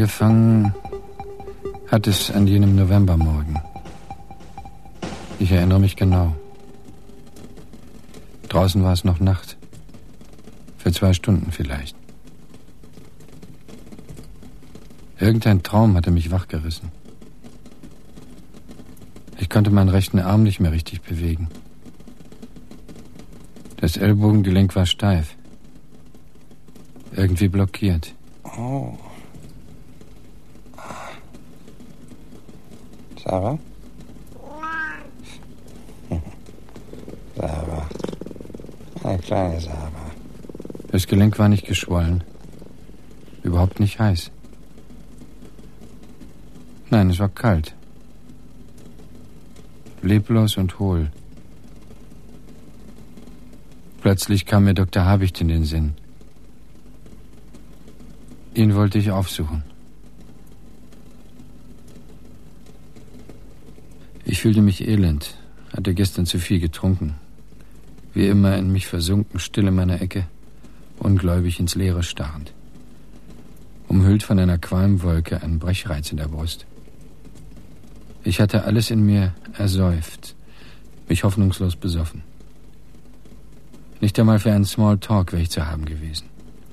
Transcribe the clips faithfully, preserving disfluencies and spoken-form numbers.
Angefangen hat es an jenem Novembermorgen. Ich erinnere mich genau. Draußen war es noch Nacht. Für zwei Stunden vielleicht. Irgendein Traum hatte mich wachgerissen. Ich konnte meinen rechten Arm nicht mehr richtig bewegen. Das Ellbogengelenk war steif. Irgendwie blockiert. Oh. Sarah? Sarah. Eine kleine Sarah. Das Gelenk war nicht geschwollen. Überhaupt nicht heiß. Nein, es war kalt. Leblos und hohl. Plötzlich kam mir Doktor Habicht in den Sinn. Ihn wollte ich aufsuchen. Ich fühlte mich elend, hatte gestern zu viel getrunken. Wie immer in mich versunken, still in meiner Ecke, ungläubig ins Leere starrend. Umhüllt von einer Qualmwolke, ein Brechreiz in der Brust. Ich hatte alles in mir ersäuft, mich hoffnungslos besoffen. Nicht einmal für einen Small Talk wäre ich zu haben gewesen.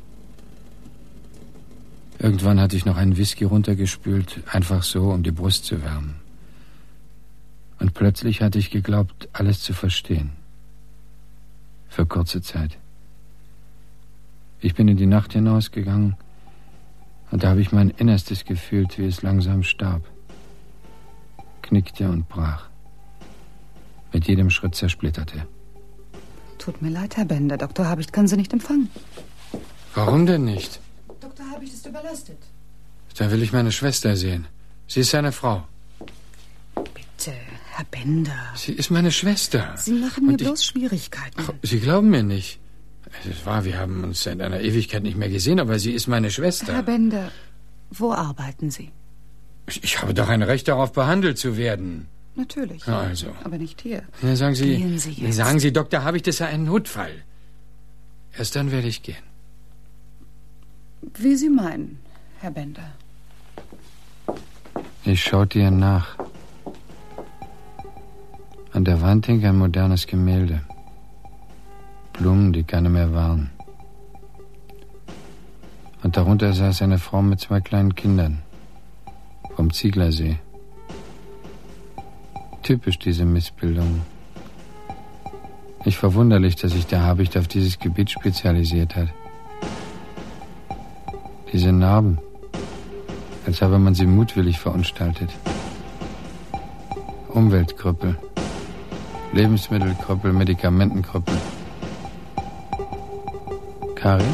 Irgendwann hatte ich noch einen Whisky runtergespült, einfach so, um die Brust zu wärmen. Und plötzlich hatte ich geglaubt, alles zu verstehen. Für kurze Zeit. Ich bin in die Nacht hinausgegangen und da habe ich mein Innerstes gefühlt, wie es langsam starb. Knickte und brach. Mit jedem Schritt zersplitterte. Tut mir leid, Herr Bender. Doktor Habicht kann Sie nicht empfangen. Warum denn nicht? Doktor Habicht ist überlastet. Dann will ich meine Schwester sehen. Sie ist seine Frau. Bitte, Herr Bender. Sie ist meine Schwester. Sie machen mir Und ich- bloß Schwierigkeiten. Ach, Sie glauben mir nicht. Es ist wahr, wir haben uns seit einer Ewigkeit nicht mehr gesehen, aber sie ist meine Schwester. Herr Bender, wo arbeiten Sie? Ich, ich habe doch ein Recht darauf, behandelt zu werden. Natürlich. Na also. Aber nicht hier. Ja, sagen Sie, Gehen Sie jetzt. sagen Sie, Doktor Habicht, das sei ein Notfall. Erst dann werde ich gehen. Wie Sie meinen, Herr Bender. Ich schaute ihr nach. An der Wand hing ein modernes Gemälde. Blumen, die keine mehr waren. Und darunter saß eine Frau mit zwei kleinen Kindern. Vom Zieglersee. Typisch diese Missbildung. Nicht verwunderlich, dass sich der Habicht auf dieses Gebiet spezialisiert hat. Diese Narben, als habe man sie mutwillig verunstaltet. Umweltkrüppel, Lebensmittelkrüppel, Medikamentenkrüppel. Karin?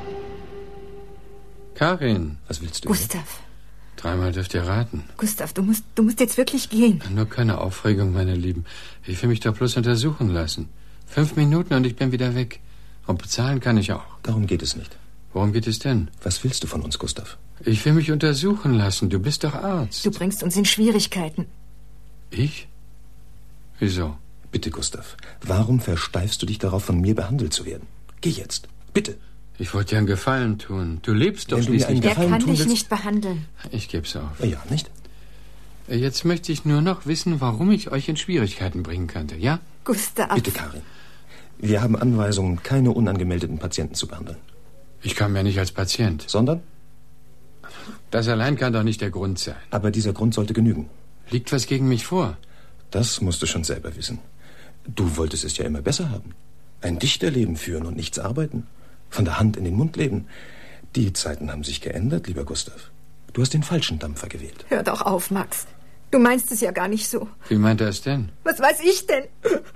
Karin! Was willst du? Gustav. Dreimal dürft ihr raten. Gustav, du musst, du musst jetzt wirklich gehen. Nur keine Aufregung, meine Lieben. Ich will mich doch bloß untersuchen lassen. Fünf Minuten und ich bin wieder weg. Und bezahlen kann ich auch. Darum geht es nicht. Worum geht es denn? Was willst du von uns, Gustav? Ich will mich untersuchen lassen. Du bist doch Arzt. Du bringst uns in Schwierigkeiten. Ich? Wieso? Bitte, Gustav. Warum versteifst du dich darauf, von mir behandelt zu werden? Geh jetzt. Bitte. Ich wollte dir einen Gefallen tun. Du lebst doch Wenn du mir schließlich. einen Er Gefallen kann tun dich willst- nicht behandeln. Ich geb's auf. Ja, nicht? Jetzt möchte ich nur noch wissen, warum ich euch in Schwierigkeiten bringen könnte, ja? Gustav. Bitte, Karin. Wir haben Anweisungen, keine unangemeldeten Patienten zu behandeln. Ich kam ja nicht als Patient. Sondern? Das allein kann doch nicht der Grund sein. Aber dieser Grund sollte genügen. Liegt was gegen mich vor? Das musst du schon selber wissen. Du wolltest es ja immer besser haben. Ein Dichterleben führen und nichts arbeiten. Von der Hand in den Mund leben. Die Zeiten haben sich geändert, lieber Gustav. Du hast den falschen Dampfer gewählt. Hör doch auf, Max. Du meinst es ja gar nicht so. Wie meint er es denn? Was weiß ich denn?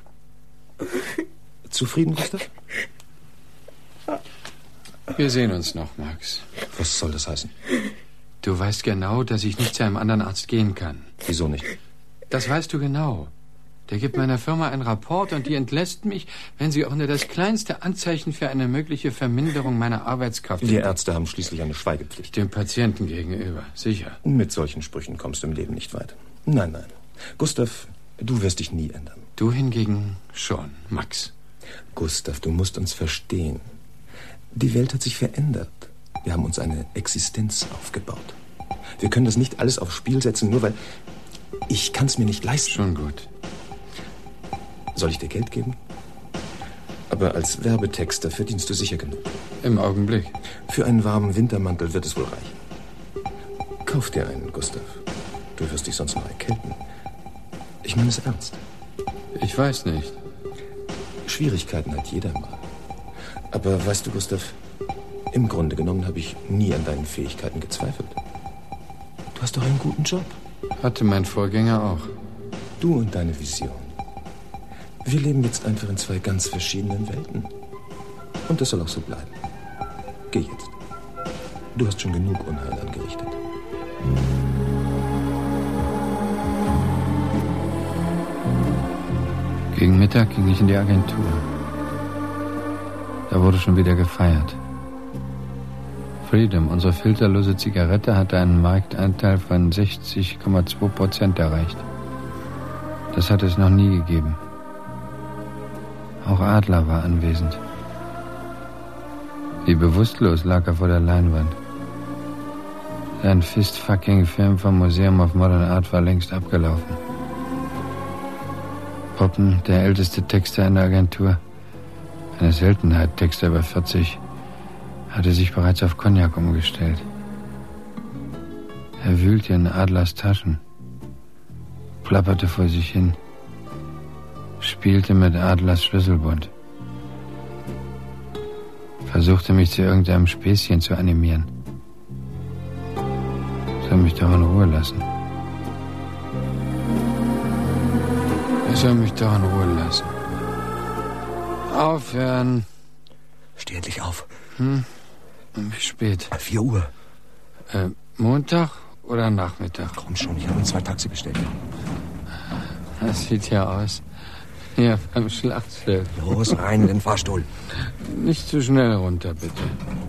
Zufrieden, Gustav? Wir sehen uns noch, Max. Was soll das heißen? Du weißt genau, dass ich nicht zu einem anderen Arzt gehen kann. Wieso nicht? Das weißt du genau. Der gibt meiner Firma einen Rapport und die entlässt mich, wenn sie auch nur das kleinste Anzeichen für eine mögliche Verminderung meiner Arbeitskraft Wir entdeckt. Ärzte haben schließlich eine Schweigepflicht. Dem Patienten gegenüber, sicher. Mit solchen Sprüchen kommst du im Leben nicht weit. Nein, nein. Gustav, du wirst dich nie ändern. Du hingegen schon, Max. Gustav, du musst uns verstehen. Die Welt hat sich verändert. Wir haben uns eine Existenz aufgebaut. Wir können das nicht alles aufs Spiel setzen, nur weil... Ich kann es mir nicht leisten. Schon gut. Soll ich dir Geld geben? Aber als Werbetexter verdienst du sicher genug. Im Augenblick. Für einen warmen Wintermantel wird es wohl reichen. Kauf dir einen, Gustav. Du wirst dich sonst noch erkälten. Ich meine es ernst. Ich weiß nicht. Schwierigkeiten hat jeder mal. Aber weißt du, Gustav, im Grunde genommen habe ich nie an deinen Fähigkeiten gezweifelt. Du hast doch einen guten Job. Hatte mein Vorgänger auch. Du und deine Vision. Wir leben jetzt einfach in zwei ganz verschiedenen Welten. Und das soll auch so bleiben. Geh jetzt. Du hast schon genug Unheil angerichtet. Gegen Mittag ging ich in die Agentur. Da wurde schon wieder gefeiert. Freedom, unsere filterlose Zigarette, hatte einen Marktanteil von sechzig Komma zwei Prozent erreicht. Das hatte es noch nie gegeben. Auch Adler war anwesend. Wie bewusstlos lag er vor der Leinwand. Sein Fist-fucking-Film vom Museum of Modern Art war längst abgelaufen. Poppen, der älteste Texter in der Agentur, eine Seltenheit, Texter über vierzig, hatte sich bereits auf Cognac umgestellt. Er wühlte in Adlers Taschen, plapperte vor sich hin, spielte mit Adlers Schlüsselbund, versuchte mich zu irgendeinem Späßchen zu animieren. Soll mich doch in Ruhe lassen. Er soll mich doch in Ruhe lassen. Aufhören. Steh endlich auf. Hm? Wie spät? Vier Uhr. Äh, Montag oder Nachmittag? Komm schon, ich habe uns zwei Taxi bestellt. Das sieht ja aus. Hier beim Schlachtfeld. Los, rein in den Fahrstuhl. Nicht zu schnell runter, bitte.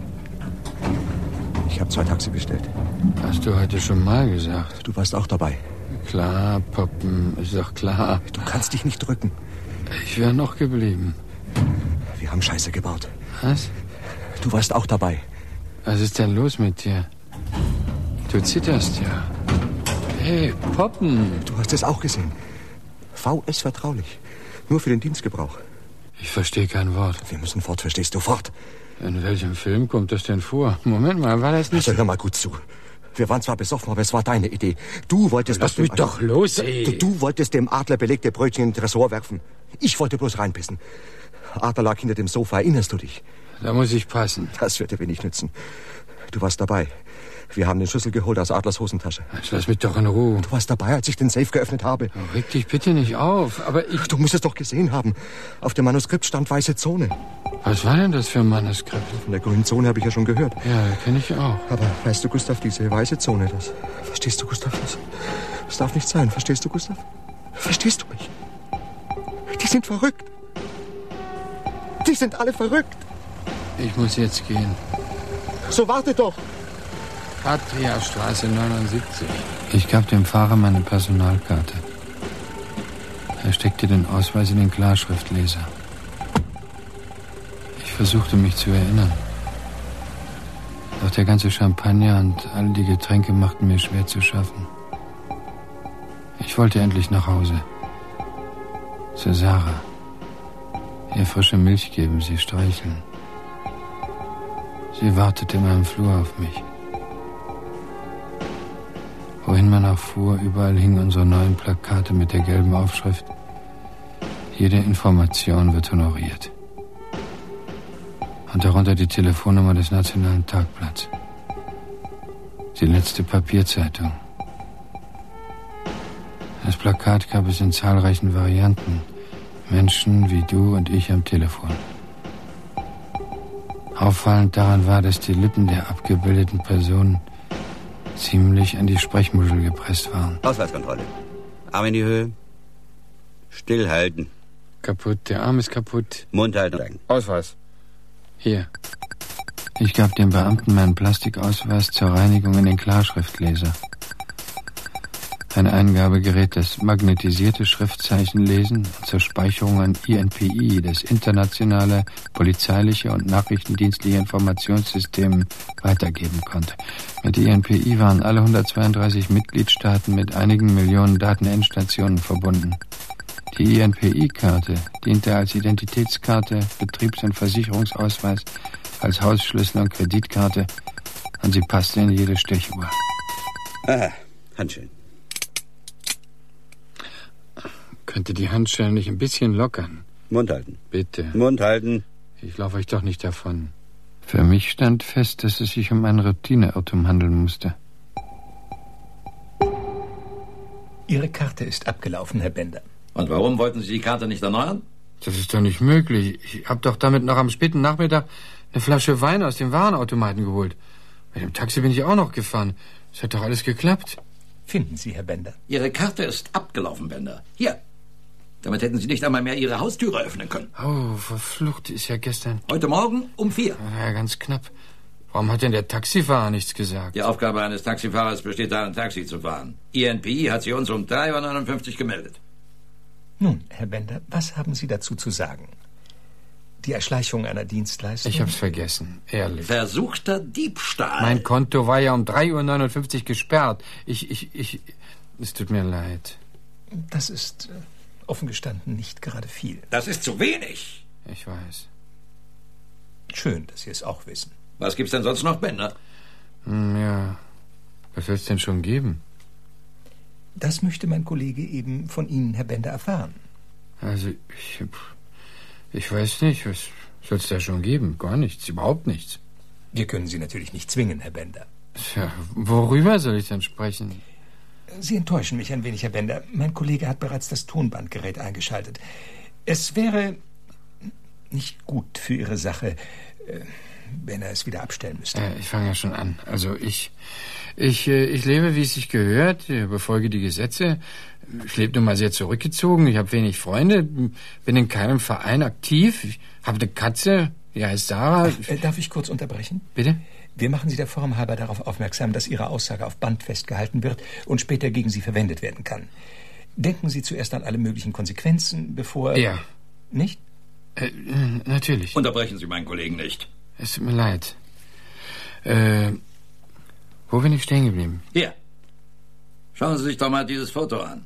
Ich habe zwei Taxi bestellt. Hast du heute schon mal gesagt? Du warst auch dabei. Klar, Poppen, ist doch klar. Du kannst dich nicht drücken. Ich wäre noch geblieben. Wir haben Scheiße gebaut. Was? Du warst auch dabei. Was ist denn los mit dir? Du zitterst ja. Hey, Poppen. Du hast es auch gesehen. V S vertraulich. Nur für den Dienstgebrauch. Ich verstehe kein Wort. Wir müssen fort, verstehst du? Fort. In welchem Film kommt das denn vor? Moment mal, war das nicht... Also hör mal gut zu. Wir waren zwar besoffen, aber es war deine Idee. Du wolltest... Lass mich doch los, ey. Du, du wolltest dem Adler belegte Brötchen in den Tresor werfen. Ich wollte bloß reinpissen. Adler lag hinter dem Sofa, erinnerst du dich? Da muss ich passen. Das wird dir wenig nützen. Du warst dabei. Wir haben den Schlüssel geholt aus Adlers Hosentasche. Jetzt lass mich doch in Ruhe. Du warst dabei, als ich den Safe geöffnet habe. Oh, reg dich bitte nicht auf, aber ich... Du musst es doch gesehen haben. Auf dem Manuskript stand weiße Zone. Was war denn das für ein Manuskript? Von der grünen Zone habe ich ja schon gehört. Ja, kenne ich auch. Aber weißt du, Gustav, diese weiße Zone, das... Verstehst du, Gustav? Das, das darf nicht sein. Verstehst du, Gustav? Verstehst du mich? Die sind verrückt. Die sind alle verrückt. Ich muss jetzt gehen. So warte doch. Patriastraße neunundsiebzig. Ich gab dem Fahrer meine Personalkarte. Er steckte den Ausweis in den Klarschriftleser. Ich versuchte mich zu erinnern. Doch der ganze Champagner und all die Getränke machten mir schwer zu schaffen. Ich wollte endlich nach Hause. Zu Sarah. Ihr frische Milch geben, sie streicheln. Sie wartete in meinem Flur auf mich. Wohin man auch fuhr, überall hingen unsere neuen Plakate mit der gelben Aufschrift: Jede Information wird honoriert. Und darunter die Telefonnummer des Nationalen Tagblatts. Die letzte Papierzeitung. Das Plakat gab es in zahlreichen Varianten. Menschen wie du und ich am Telefon. Auffallend daran war, dass die Lippen der abgebildeten Personen ziemlich an die Sprechmuschel gepresst waren. Ausweiskontrolle. Arm in die Höhe. Stillhalten. Kaputt, der Arm ist kaputt. Mund halten. Ausweis. Hier. Ich gab dem Beamten meinen Plastikausweis zur Reinigung in den Klarschriftleser. Ein Eingabegerät, das magnetisierte Schriftzeichen lesen und zur Speicherung an I N P I, das internationale polizeiliche und nachrichtendienstliche Informationssystem, weitergeben konnte. Mit I N P I waren alle hundertzweiunddreißig Mitgliedstaaten mit einigen Millionen Datenendstationen verbunden. Die I N P I-Karte diente als Identitätskarte, Betriebs- und Versicherungsausweis, als Hausschlüssel und Kreditkarte, und sie passte in jede Stechuhr. Aha, Handschellen. Könnte die Handschellen nicht ein bisschen lockern? Mund halten. Bitte. Mund halten. Ich laufe euch doch nicht davon. Für mich stand fest, dass es sich um einen Routineirrtum handeln musste. Ihre Karte ist abgelaufen, Herr Bender. Und warum wollten Sie die Karte nicht erneuern? Das ist doch nicht möglich. Ich habe doch damit noch am späten Nachmittag eine Flasche Wein aus dem Warenautomaten geholt. Mit dem Taxi bin ich auch noch gefahren. Es hat doch alles geklappt. Finden Sie, Herr Bender. Ihre Karte ist abgelaufen, Bender. Hier. Damit hätten Sie nicht einmal mehr Ihre Haustüre öffnen können. Oh, verflucht, ist ja gestern... Heute Morgen um vier. Ja, ganz knapp. Warum hat denn der Taxifahrer nichts gesagt? Die Aufgabe eines Taxifahrers besteht darin, Taxi zu fahren. I N P I hat sie uns um drei Uhr neunundfünfzig gemeldet. Nun, Herr Bender, was haben Sie dazu zu sagen? Die Erschleichung einer Dienstleistung? Ich hab's vergessen, ehrlich. Versuchter Diebstahl. Mein Konto war ja um drei Uhr neunundfünfzig gesperrt. Ich, ich, ich... Es tut mir leid. Das ist... Äh offen gestanden nicht gerade viel. Das ist zu wenig. Ich weiß. Schön, dass Sie es auch wissen. Was gibt's denn sonst noch, Bender? Hm, ja, was soll's denn schon geben? Das möchte mein Kollege eben von Ihnen, Herr Bender, erfahren. Also, ich... Ich weiß nicht, was soll's da schon geben? Gar nichts, überhaupt nichts. Wir können Sie natürlich nicht zwingen, Herr Bender. Tja, worüber soll ich denn sprechen? Sie enttäuschen mich ein wenig, Herr Bender. Mein Kollege hat bereits das Tonbandgerät eingeschaltet. Es wäre nicht gut für Ihre Sache, wenn er es wieder abstellen müsste. Äh, ich fange ja schon an. Also ich, ich, ich lebe, wie es sich gehört, befolge die Gesetze. Ich lebe nun mal sehr zurückgezogen. Ich habe wenig Freunde, bin in keinem Verein aktiv. Ich habe eine Katze, die heißt Sarah. Ach, äh, darf ich kurz unterbrechen? Bitte? Wir machen Sie der Form halber darauf aufmerksam, dass Ihre Aussage auf Band festgehalten wird und später gegen Sie verwendet werden kann. Denken Sie zuerst an alle möglichen Konsequenzen, bevor... Ja. Nicht? Äh, natürlich. Unterbrechen Sie meinen Kollegen nicht. Es tut mir leid. Äh, wo bin ich stehen geblieben? Hier. Schauen Sie sich doch mal dieses Foto an.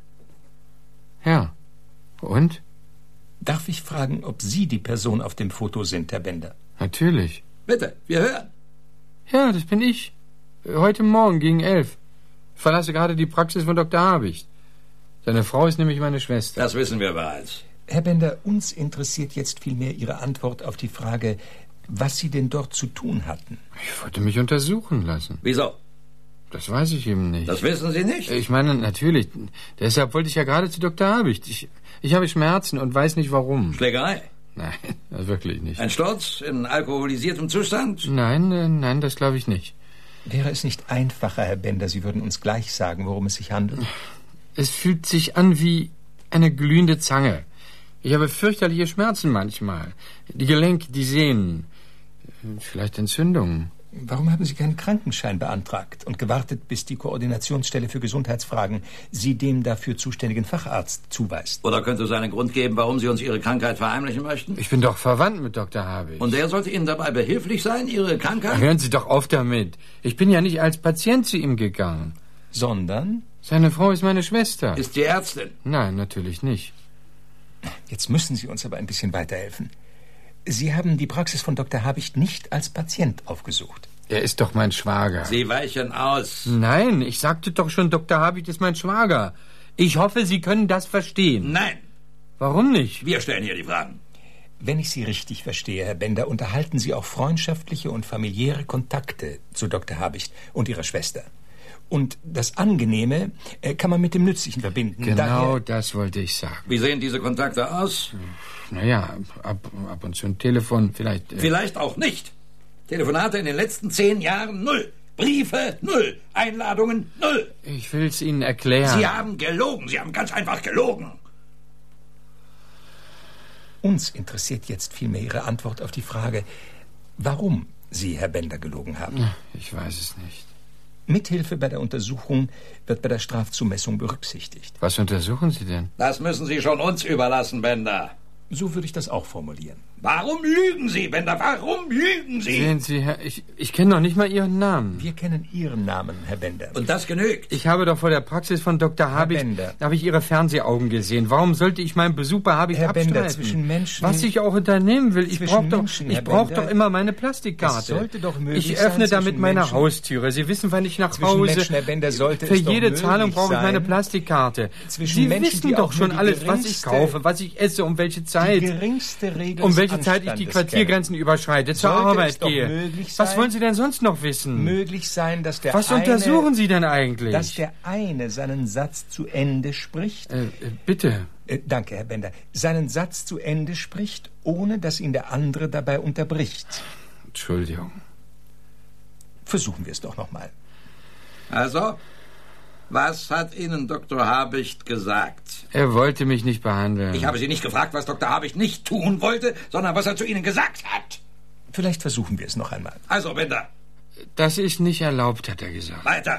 Ja. Und? Darf ich fragen, ob Sie die Person auf dem Foto sind, Herr Bender? Natürlich. Bitte, wir hören. Ja, das bin ich. Heute Morgen gegen elf. Ich verlasse gerade die Praxis von Doktor Habicht. Seine Frau ist nämlich meine Schwester. Das wissen wir bereits. Herr Bender, uns interessiert jetzt vielmehr Ihre Antwort auf die Frage, was Sie denn dort zu tun hatten. Ich wollte mich untersuchen lassen. Wieso? Das weiß ich eben nicht. Das wissen Sie nicht? Ich meine, natürlich. Deshalb wollte ich ja gerade zu Doktor Habicht. Ich, ich habe Schmerzen und weiß nicht warum. Schlägerei? Nein, wirklich nicht. Ein Sturz in alkoholisiertem Zustand? Nein, äh, nein, das glaube ich nicht. Wäre es nicht einfacher, Herr Bender, Sie würden uns gleich sagen, worum es sich handelt? Es fühlt sich an wie eine glühende Zange. Ich habe fürchterliche Schmerzen manchmal. Die Gelenke, die Sehnen. Vielleicht Entzündungen. Warum haben Sie keinen Krankenschein beantragt und gewartet, bis die Koordinationsstelle für Gesundheitsfragen Sie dem dafür zuständigen Facharzt zuweist? Oder könnte es einen Grund geben, warum Sie uns Ihre Krankheit verheimlichen möchten? Ich bin doch verwandt mit Doktor Habicht. Und der sollte Ihnen dabei behilflich sein, Ihre Krankheit? Hören Sie doch auf damit. Ich bin ja nicht als Patient zu ihm gegangen. Sondern? Seine Frau ist meine Schwester. Ist die Ärztin? Nein, natürlich nicht. Jetzt müssen Sie uns aber ein bisschen weiterhelfen. Sie haben die Praxis von Doktor Habicht nicht als Patient aufgesucht. Er ist doch mein Schwager. Sie weichen aus. Nein, ich sagte doch schon, Doktor Habicht ist mein Schwager. Ich hoffe, Sie können das verstehen. Nein. Warum nicht? Wir stellen hier die Fragen. Wenn ich Sie richtig verstehe, Herr Bender, unterhalten Sie auch freundschaftliche und familiäre Kontakte zu Doktor Habicht und Ihrer Schwester. Und das Angenehme äh, kann man mit dem Nützlichen verbinden. Genau Daher... das wollte ich sagen. Wie sehen diese Kontakte aus? Naja, ab, ab und zu ein Telefon, vielleicht... Äh vielleicht auch nicht. Telefonate in den letzten zehn Jahren null. Briefe null. Einladungen null. Ich will es Ihnen erklären. Sie haben gelogen. Sie haben ganz einfach gelogen. Uns interessiert jetzt vielmehr Ihre Antwort auf die Frage, warum Sie, Herr Bender, gelogen haben. Ich weiß es nicht. Mithilfe bei der Untersuchung wird bei der Strafzumessung berücksichtigt. Was untersuchen Sie denn? Das müssen Sie schon uns überlassen, Bender. So würde ich das auch formulieren. Warum lügen Sie, Bender? Warum lügen Sie? Sehen Sie, Herr, ich, ich kenne noch nicht mal Ihren Namen. Wir kennen Ihren Namen, Herr Bender. Und das genügt. Ich habe doch vor der Praxis von Doktor Habicht, da habe ich Ihre Fernsehaugen gesehen. Warum sollte ich meinen Besuch bei Habicht Herr abstreiten? Bender, zwischen Menschen... Was ich auch unternehmen will, ich brauche doch, Menschen, ich brauch doch immer meine Plastikkarte. Es sollte doch möglich ich öffne sein, damit meine Menschen, Haustüre. Sie wissen, wann ich nach zwischen Hause... Menschen, Herr Bender, sollte Für es doch jede Zahlung möglich brauche ich meine sein, Plastikkarte. zwischen Sie Menschen, wissen die doch auch schon nur die alles, was ich geringste- kaufe, was ich esse, um welche Zeit. Die geringste Regel Um des welche Zeit ich die Anstandes Quartiergrenzen überschreite, zur Sollte es Arbeit doch gehe. möglich Was sein- wollen Sie denn sonst noch wissen? möglich sein, dass der Was eine, untersuchen Sie denn eigentlich? dass der eine seinen Satz zu Ende spricht? Äh, äh, bitte. Äh, danke, Herr Bender. Seinen Satz zu Ende spricht, ohne dass ihn der andere dabei unterbricht. Entschuldigung. Versuchen wir es doch nochmal. Also, was hat Ihnen Doktor Habicht gesagt? Er wollte mich nicht behandeln. Ich habe Sie nicht gefragt, was Doktor Habicht nicht tun wollte, sondern was er zu Ihnen gesagt hat. Vielleicht versuchen wir es noch einmal. Also, Bender, Das ist nicht erlaubt, hat er gesagt. weiter.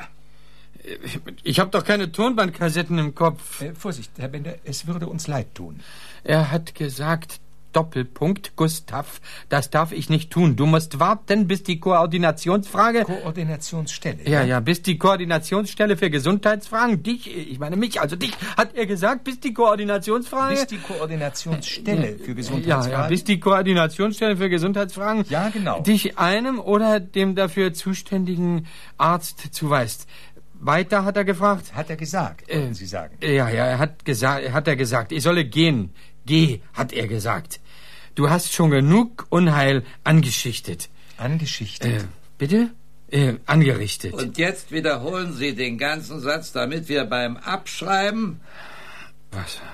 Ich habe doch keine Tonbandkassetten im Kopf. Äh, Vorsicht, Herr Bender, es würde uns leid tun. Er hat gesagt, Doppelpunkt, Gustav, das darf ich nicht tun. Du musst warten, bis die Koordinationsfrage... Koordinationsstelle. Ja, ja, bis die Koordinationsstelle für Gesundheitsfragen, dich, ich meine mich, also dich, hat er gesagt, bis die Koordinationsfrage... Bis die Koordinationsstelle für Ja, Gesundheitsfragen. ja, bis die Koordinationsstelle für Gesundheitsfragen Ja, genau. dich einem oder dem dafür zuständigen Arzt zuweist. Weiter hat er gefragt. Hat er gesagt, Äh, wollten Sie sagen. Ja, ja, er hat gesagt, hat er gesagt, ich solle gehen. Geh, hat er gesagt. Du hast schon genug Unheil angeschichtet. Angeschichtet. Äh, bitte? Äh, angerichtet. Und jetzt wiederholen Sie den ganzen Satz, damit wir beim Abschreiben... Wasser.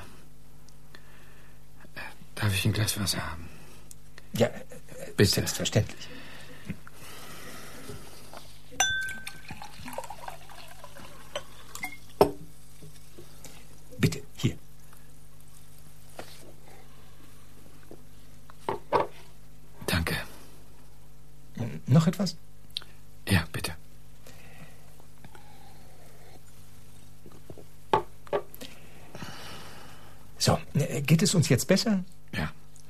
Darf ich ein Glas Wasser haben? Ja, äh, Bitte. selbstverständlich. Bitte, hier. Danke. Noch etwas? Ja, bitte. So, äh, geht es uns jetzt besser? Ja.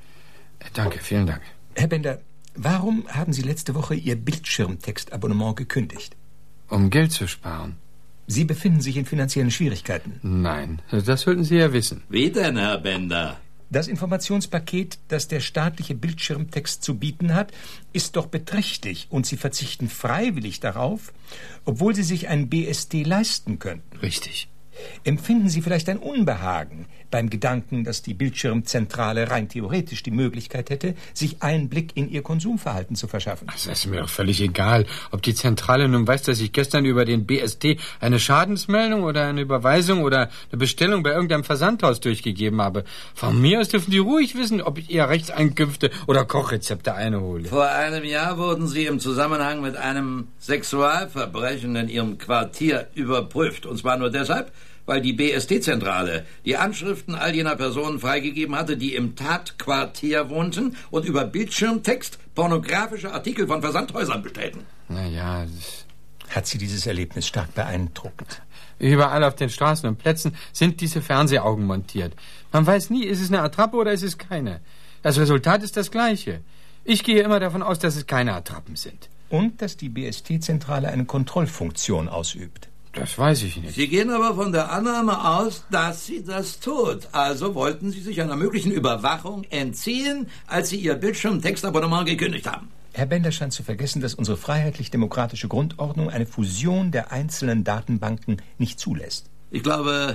Äh, Danke, vielen Dank. Herr Bender, warum haben Sie letzte Woche Ihr Bildschirmtextabonnement gekündigt? Um Geld zu sparen? Sie befinden sich in finanziellen Schwierigkeiten. Nein, das sollten Sie ja wissen. Wie denn, Herr Bender? Das Informationspaket, das der staatliche Bildschirmtext zu bieten hat, ist doch beträchtlich und Sie verzichten freiwillig darauf, obwohl Sie sich ein B S D leisten könnten. Richtig. Empfinden Sie vielleicht ein Unbehagen beim Gedanken, dass die Bildschirmzentrale rein theoretisch die Möglichkeit hätte, sich Einblick in Ihr Konsumverhalten zu verschaffen? Das ist mir doch völlig egal, ob die Zentrale nun weiß, dass ich gestern über den B S D eine Schadensmeldung oder eine Überweisung oder eine Bestellung bei irgendeinem Versandhaus durchgegeben habe. Von mir aus dürfen die ruhig wissen, ob ich eher Rechtseinkünfte oder Kochrezepte einhole. Vor einem Jahr wurden Sie im Zusammenhang mit einem Sexualverbrechen in Ihrem Quartier überprüft. Und zwar nur deshalb, weil die B S D-Zentrale die Anschriften all jener Personen freigegeben hatte, die im Tatquartier wohnten und über Bildschirmtext pornografische Artikel von Versandhäusern bestellten. Naja, das... Hat Sie dieses Erlebnis stark beeindruckt? Überall auf den Straßen und Plätzen sind diese Fernsehaugen montiert. Man weiß nie, ist es eine Attrappe oder ist es keine. Das Resultat ist das gleiche. Ich gehe immer davon aus, dass es keine Attrappen sind. Und dass die B S D-Zentrale eine Kontrollfunktion ausübt. Das weiß ich nicht. Sie gehen aber von der Annahme aus, dass sie das tut. Also wollten Sie sich einer möglichen Überwachung entziehen, als Sie Ihr Bildschirmtextabonnement gekündigt haben. Herr Bender scheint zu vergessen, dass unsere freiheitlich-demokratische Grundordnung eine Fusion der einzelnen Datenbanken nicht zulässt. Ich glaube,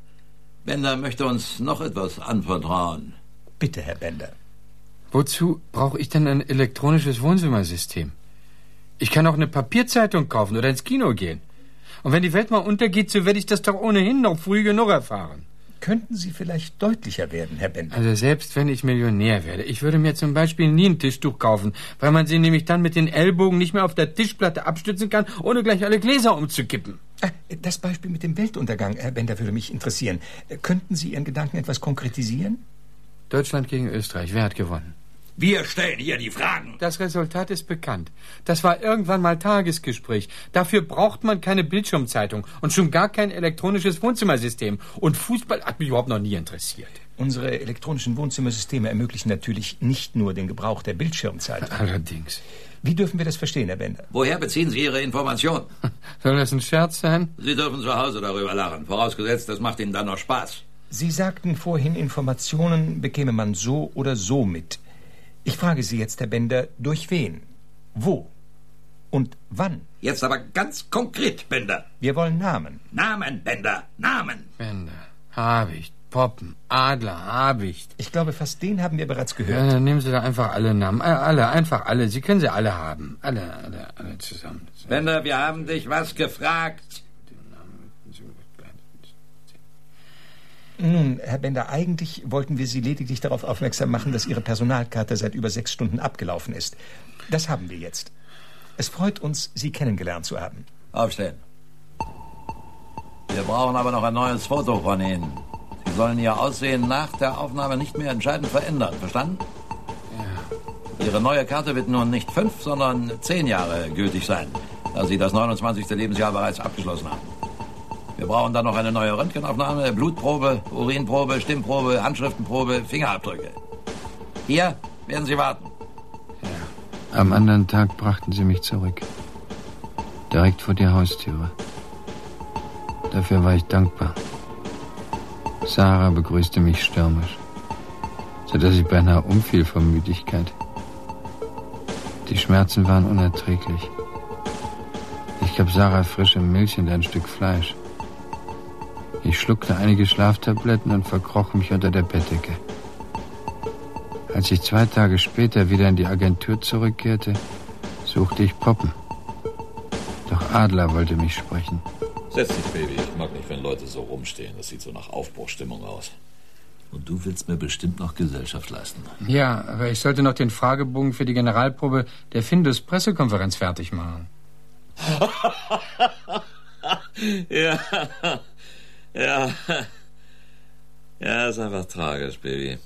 Bender möchte uns noch etwas anvertrauen. Bitte, Herr Bender. Wozu brauche ich denn ein elektronisches Wohnzimmersystem? Ich kann auch eine Papierzeitung kaufen oder ins Kino gehen. Und wenn die Welt mal untergeht, so werde ich das doch ohnehin noch früh genug erfahren. Könnten Sie vielleicht deutlicher werden, Herr Bender? Also selbst wenn ich Millionär werde, ich würde mir zum Beispiel nie ein Tischtuch kaufen, weil man sie nämlich dann mit den Ellbogen nicht mehr auf der Tischplatte abstützen kann, ohne gleich alle Gläser umzukippen. Ah, das Beispiel mit dem Weltuntergang, Herr Bender, würde mich interessieren. Könnten Sie Ihren Gedanken etwas konkretisieren? Deutschland gegen Österreich, wer hat gewonnen? Wir stellen hier die Fragen. Das Resultat ist bekannt. Das war irgendwann mal Tagesgespräch. Dafür braucht man keine Bildschirmzeitung und schon gar kein elektronisches Wohnzimmersystem. Und Fußball hat mich überhaupt noch nie interessiert. Unsere elektronischen Wohnzimmersysteme ermöglichen natürlich nicht nur den Gebrauch der Bildschirmzeitung. Allerdings. Wie dürfen wir das verstehen, Herr Bender? Woher beziehen Sie Ihre Informationen? Soll das ein Scherz sein? Sie dürfen zu Hause darüber lachen, vorausgesetzt, das macht Ihnen dann noch Spaß. Sie sagten vorhin, Informationen bekäme man so oder so mit. Ich frage Sie jetzt, Herr Bender, durch wen? Wo? Und wann? Jetzt aber ganz konkret, Bender. Wir wollen Namen. Namen, Bender, Namen. Bender, Habicht, Poppen, Adler, Habicht. Ich glaube, fast den haben wir bereits Ja, gehört. dann nehmen Sie da einfach alle Namen. Äh, alle, einfach alle. Sie können sie alle haben. Alle, alle, alle zusammen. Bender, wir haben dich was gefragt. Nun, Herr Bender, eigentlich wollten wir Sie lediglich darauf aufmerksam machen, dass Ihre Personalkarte seit über sechs Stunden abgelaufen ist. Das haben wir jetzt. Es freut uns, Sie kennengelernt zu haben. Aufstehen. Wir brauchen aber noch ein neues Foto von Ihnen. Sie sollen Ihr Aussehen nach der Aufnahme nicht mehr entscheidend verändern. Verstanden? Ja. Ihre neue Karte wird nun nicht fünf, sondern zehn Jahre gültig sein, da Sie das neunundzwanzigste Lebensjahr bereits abgeschlossen haben. Wir brauchen dann noch eine neue Röntgenaufnahme, Blutprobe, Urinprobe, Stimmprobe, Handschriftenprobe, Fingerabdrücke. Hier werden Sie warten. Ja. Am anderen Tag brachten sie mich zurück. Direkt vor die Haustüre. Dafür war ich dankbar. Sarah begrüßte mich stürmisch, sodass ich beinahe umfiel vor Müdigkeit. Die Schmerzen waren unerträglich. Ich gab Sarah frische Milch und ein Stück Fleisch. Ich schluckte einige Schlaftabletten und verkroch mich unter der Bettdecke. Als ich zwei Tage später wieder in die Agentur zurückkehrte, suchte ich Poppen. Doch Adler wollte mich sprechen. Setz dich, Baby. Ich mag nicht, wenn Leute so rumstehen. Das sieht so nach Aufbruchstimmung aus. Und du willst mir bestimmt noch Gesellschaft leisten. Ja, aber ich sollte noch den Fragebogen für die Generalprobe der Findus-Pressekonferenz fertig machen. ja. Ja. Ja, ist einfach tragisch, Baby.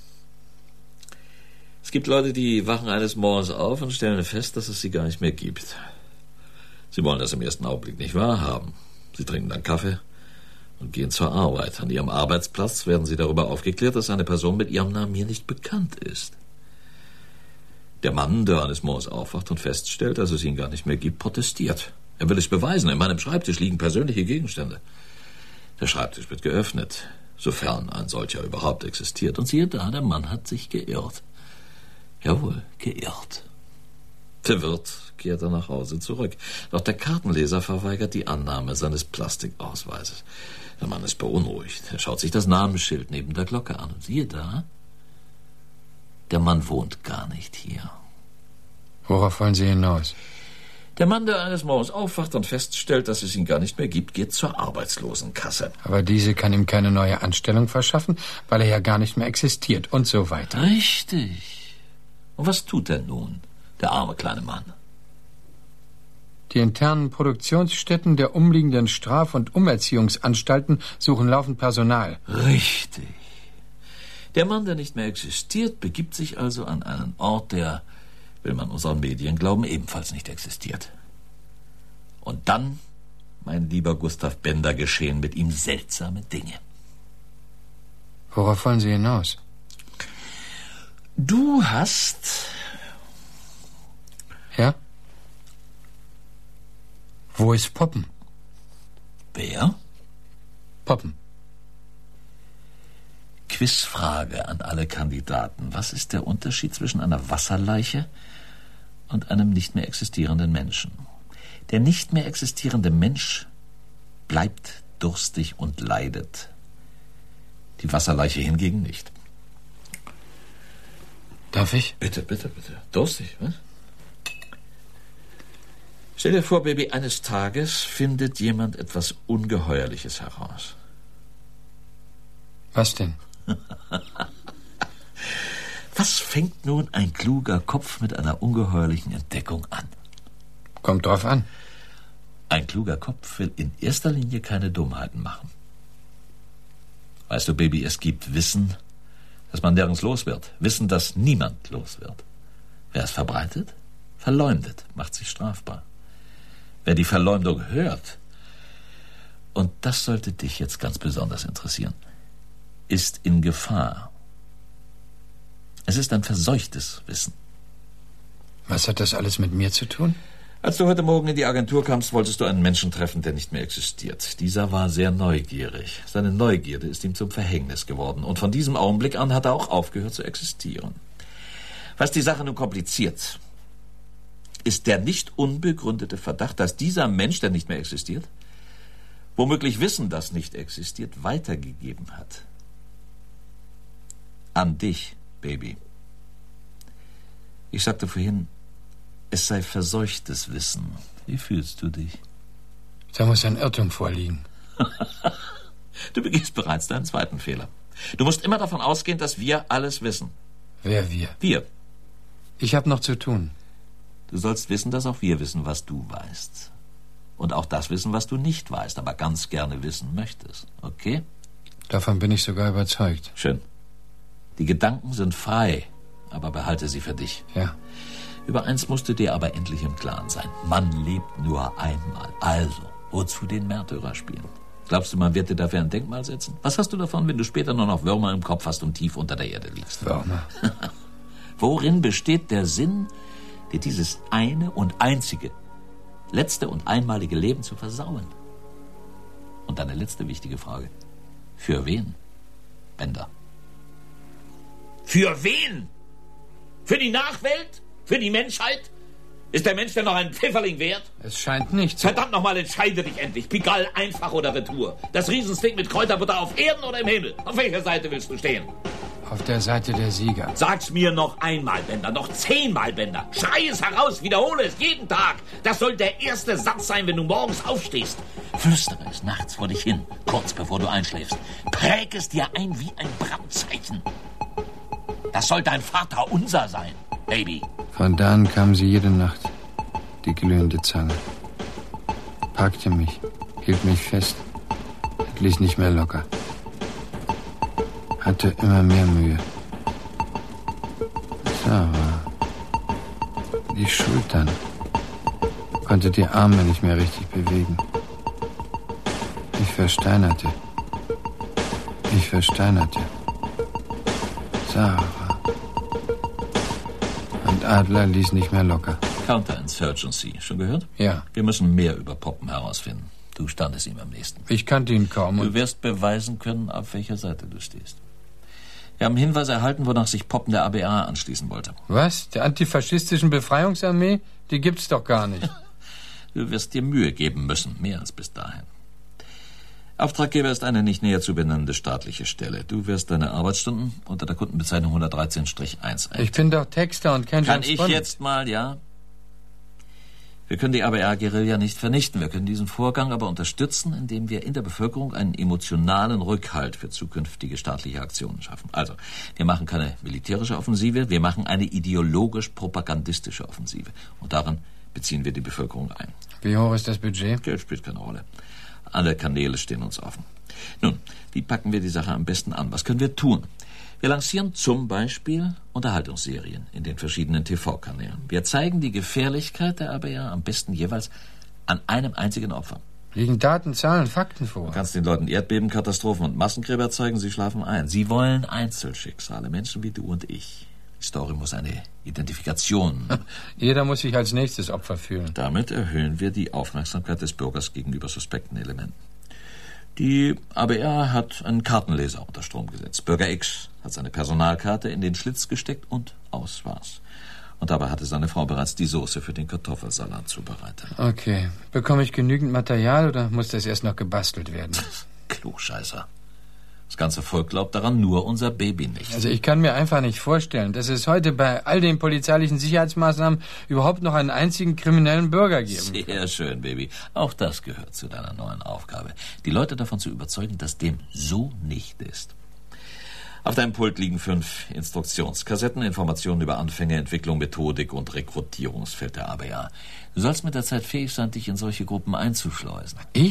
Es gibt Leute, die wachen eines Morgens auf und stellen fest, dass es sie gar nicht mehr gibt. Sie wollen das im ersten Augenblick nicht wahrhaben. Sie trinken dann Kaffee und gehen zur Arbeit. An ihrem Arbeitsplatz werden sie darüber aufgeklärt, dass eine Person mit ihrem Namen hier nicht bekannt ist. Der Mann, der eines Morgens aufwacht und feststellt, dass es ihn gar nicht mehr gibt, protestiert. Er will es beweisen. In meinem Schreibtisch liegen persönliche Gegenstände. Der Schreibtisch wird geöffnet, sofern ein solcher überhaupt existiert. Und siehe da, der Mann hat sich geirrt. Jawohl, geirrt. Der Wirt kehrt er nach Hause zurück. Doch der Kartenleser verweigert die Annahme seines Plastikausweises. Der Mann ist beunruhigt. Er schaut sich das Namensschild neben der Glocke an. Und siehe da, der Mann wohnt gar nicht hier. Worauf wollen Sie hinaus? Der Mann, der eines Morgens aufwacht und feststellt, dass es ihn gar nicht mehr gibt, geht zur Arbeitslosenkasse. Aber diese kann ihm keine neue Anstellung verschaffen, weil er ja gar nicht mehr existiert und so weiter. Richtig. Und was tut er nun, der arme kleine Mann? Die internen Produktionsstätten der umliegenden Straf- und Umerziehungsanstalten suchen laufend Personal. Richtig. Der Mann, der nicht mehr existiert, begibt sich also an einen Ort, der, will man unseren Medien glauben, ebenfalls nicht existiert. Und dann, mein lieber Gustav Bender, geschehen mit ihm seltsame Dinge. Worauf wollen Sie hinaus? Du hast... Ja? Wo ist Poppen? Wer? Poppen. Quizfrage an alle Kandidaten. Was ist der Unterschied zwischen einer Wasserleiche und einem nicht mehr existierenden Menschen? Der nicht mehr existierende Mensch bleibt durstig und leidet. Die Wasserleiche hingegen nicht. Darf ich? Bitte, bitte, bitte. Durstig, was? Stell dir vor, Baby, eines Tages findet jemand etwas Ungeheuerliches heraus. Was denn? Was fängt nun ein kluger Kopf mit einer ungeheuerlichen Entdeckung an? Kommt drauf an. Ein kluger Kopf will in erster Linie keine Dummheiten machen. Weißt du, Baby, es gibt Wissen, dass man nirgends los wird. Wissen, dass niemand los wird. Wer es verbreitet, verleumdet, macht sich strafbar. Wer die Verleumdung hört, und das sollte dich jetzt ganz besonders interessieren, ist in Gefahr. Es ist ein verseuchtes Wissen. Was hat das alles mit mir zu tun? Als du heute Morgen in die Agentur kamst, wolltest du einen Menschen treffen, der nicht mehr existiert. Dieser war sehr neugierig. Seine Neugierde ist ihm zum Verhängnis geworden. Und von diesem Augenblick an hat er auch aufgehört zu existieren. Was die Sache nun kompliziert, ist der nicht unbegründete Verdacht, dass dieser Mensch, der nicht mehr existiert, womöglich Wissen, das nicht existiert, weitergegeben hat. An dich, Baby. Ich sagte vorhin, es sei verseuchtes Wissen. Wie fühlst du dich? Da muss ein Irrtum vorliegen. Du begehst bereits deinen zweiten Fehler. Du musst immer davon ausgehen, dass wir alles wissen. Wer wir? Wir. Ich habe noch zu tun. Du sollst wissen, dass auch wir wissen, was du weißt. Und auch das wissen, was du nicht weißt, aber ganz gerne wissen möchtest. Okay? Davon bin ich sogar überzeugt. Schön. Die Gedanken sind frei, aber behalte sie für dich. Ja. Über eins musst du dir aber endlich im Klaren sein. Man lebt nur einmal. Also, wozu den Märtyrer spielen? Glaubst du, man wird dir dafür ein Denkmal setzen? Was hast du davon, wenn du später nur noch Würmer im Kopf hast und tief unter der Erde liegst? Würmer. Worin besteht der Sinn, dir dieses eine und einzige, letzte und einmalige Leben zu versauen? Und eine letzte wichtige Frage. Für wen, Bender? Für wen? Für die Nachwelt? Für die Menschheit? Ist der Mensch denn noch ein Pfifferling wert? Es scheint nicht so. Verdammt nochmal, entscheide dich endlich. Pigalle, einfach oder Retour. Das Riesensteak mit Kräuterbutter auf Erden oder im Himmel? Auf welcher Seite willst du stehen? Auf der Seite der Sieger. Sag's mir noch einmal, Bender, noch zehnmal, Bender. Schrei es heraus, wiederhole es jeden Tag. Das soll der erste Satz sein, wenn du morgens aufstehst. Flüstere es nachts vor dich hin, kurz bevor du einschläfst. Präg es dir ein wie ein Brandzeichen. Das soll dein Vaterunser sein, Baby. Von da an kam sie jede Nacht, die glühende Zange. Packte mich, hielt mich fest, ließ nicht mehr locker. Hatte immer mehr Mühe. Sarah. Die Schultern. Konnte die Arme nicht mehr richtig bewegen. Ich versteinerte. Ich versteinerte. Sarah. Und Adler ließ nicht mehr locker. Counterinsurgency, schon gehört? Ja. Wir müssen mehr über Poppen herausfinden. Du standest ihm am nächsten. Ich kannte ihn kaum. Du wirst beweisen können, auf welcher Seite du stehst. Wir haben Hinweise erhalten, wonach sich Poppen der A B A anschließen wollte. Was? Der antifaschistischen Befreiungsarmee? Die gibt's doch gar nicht. Du wirst dir Mühe geben müssen, mehr als bis dahin. Auftraggeber ist eine nicht näher zu benennende staatliche Stelle. Du wirst deine Arbeitsstunden unter der Kundenbezeichnung hundertdreizehn eins ein. Ich bin doch Texter und kein Kann ich jetzt mal, ja? Wir können die A B A-Guerilla nicht vernichten. Wir können diesen Vorgang aber unterstützen, indem wir in der Bevölkerung einen emotionalen Rückhalt für zukünftige staatliche Aktionen schaffen. Also, wir machen keine militärische Offensive, wir machen eine ideologisch-propagandistische Offensive. Und darin beziehen wir die Bevölkerung ein. Wie hoch ist das Budget? Geld spielt keine Rolle. Alle Kanäle stehen uns offen. Nun, wie packen wir die Sache am besten an? Was können wir tun? Wir lancieren zum Beispiel Unterhaltungsserien in den verschiedenen T V-Kanälen. Wir zeigen die Gefährlichkeit der A B A am besten jeweils an einem einzigen Opfer. Liegen Daten, Zahlen, Fakten vor? Du kannst den Leuten Erdbeben, Katastrophen und Massengräber zeigen, sie schlafen ein. Sie wollen Einzelschicksale, Menschen wie du und ich. Die Story muss eine Identifikation. Jeder muss sich als nächstes Opfer fühlen. Damit erhöhen wir die Aufmerksamkeit des Bürgers gegenüber suspekten Elementen. Die A B A hat einen Kartenleser unter Strom gesetzt. Bürger X hat seine Personalkarte in den Schlitz gesteckt und aus war's. Und dabei hatte seine Frau bereits die Soße für den Kartoffelsalat zubereitet. Okay. Bekomme ich genügend Material oder muss das erst noch gebastelt werden? Klugscheißer. Das ganze Volk glaubt daran, nur unser Baby nicht. Also ich kann mir einfach nicht vorstellen, dass es heute bei all den polizeilichen Sicherheitsmaßnahmen überhaupt noch einen einzigen kriminellen Bürger geben kann. Sehr schön, Baby. Auch das gehört zu deiner neuen Aufgabe. Die Leute davon zu überzeugen, dass dem so nicht ist. Auf deinem Pult liegen fünf Instruktionskassetten, Informationen über Anfänge, Entwicklung, Methodik und Rekrutierungsfeld der A B A. Du sollst mit der Zeit fähig sein, dich in solche Gruppen einzuschleusen. Ich?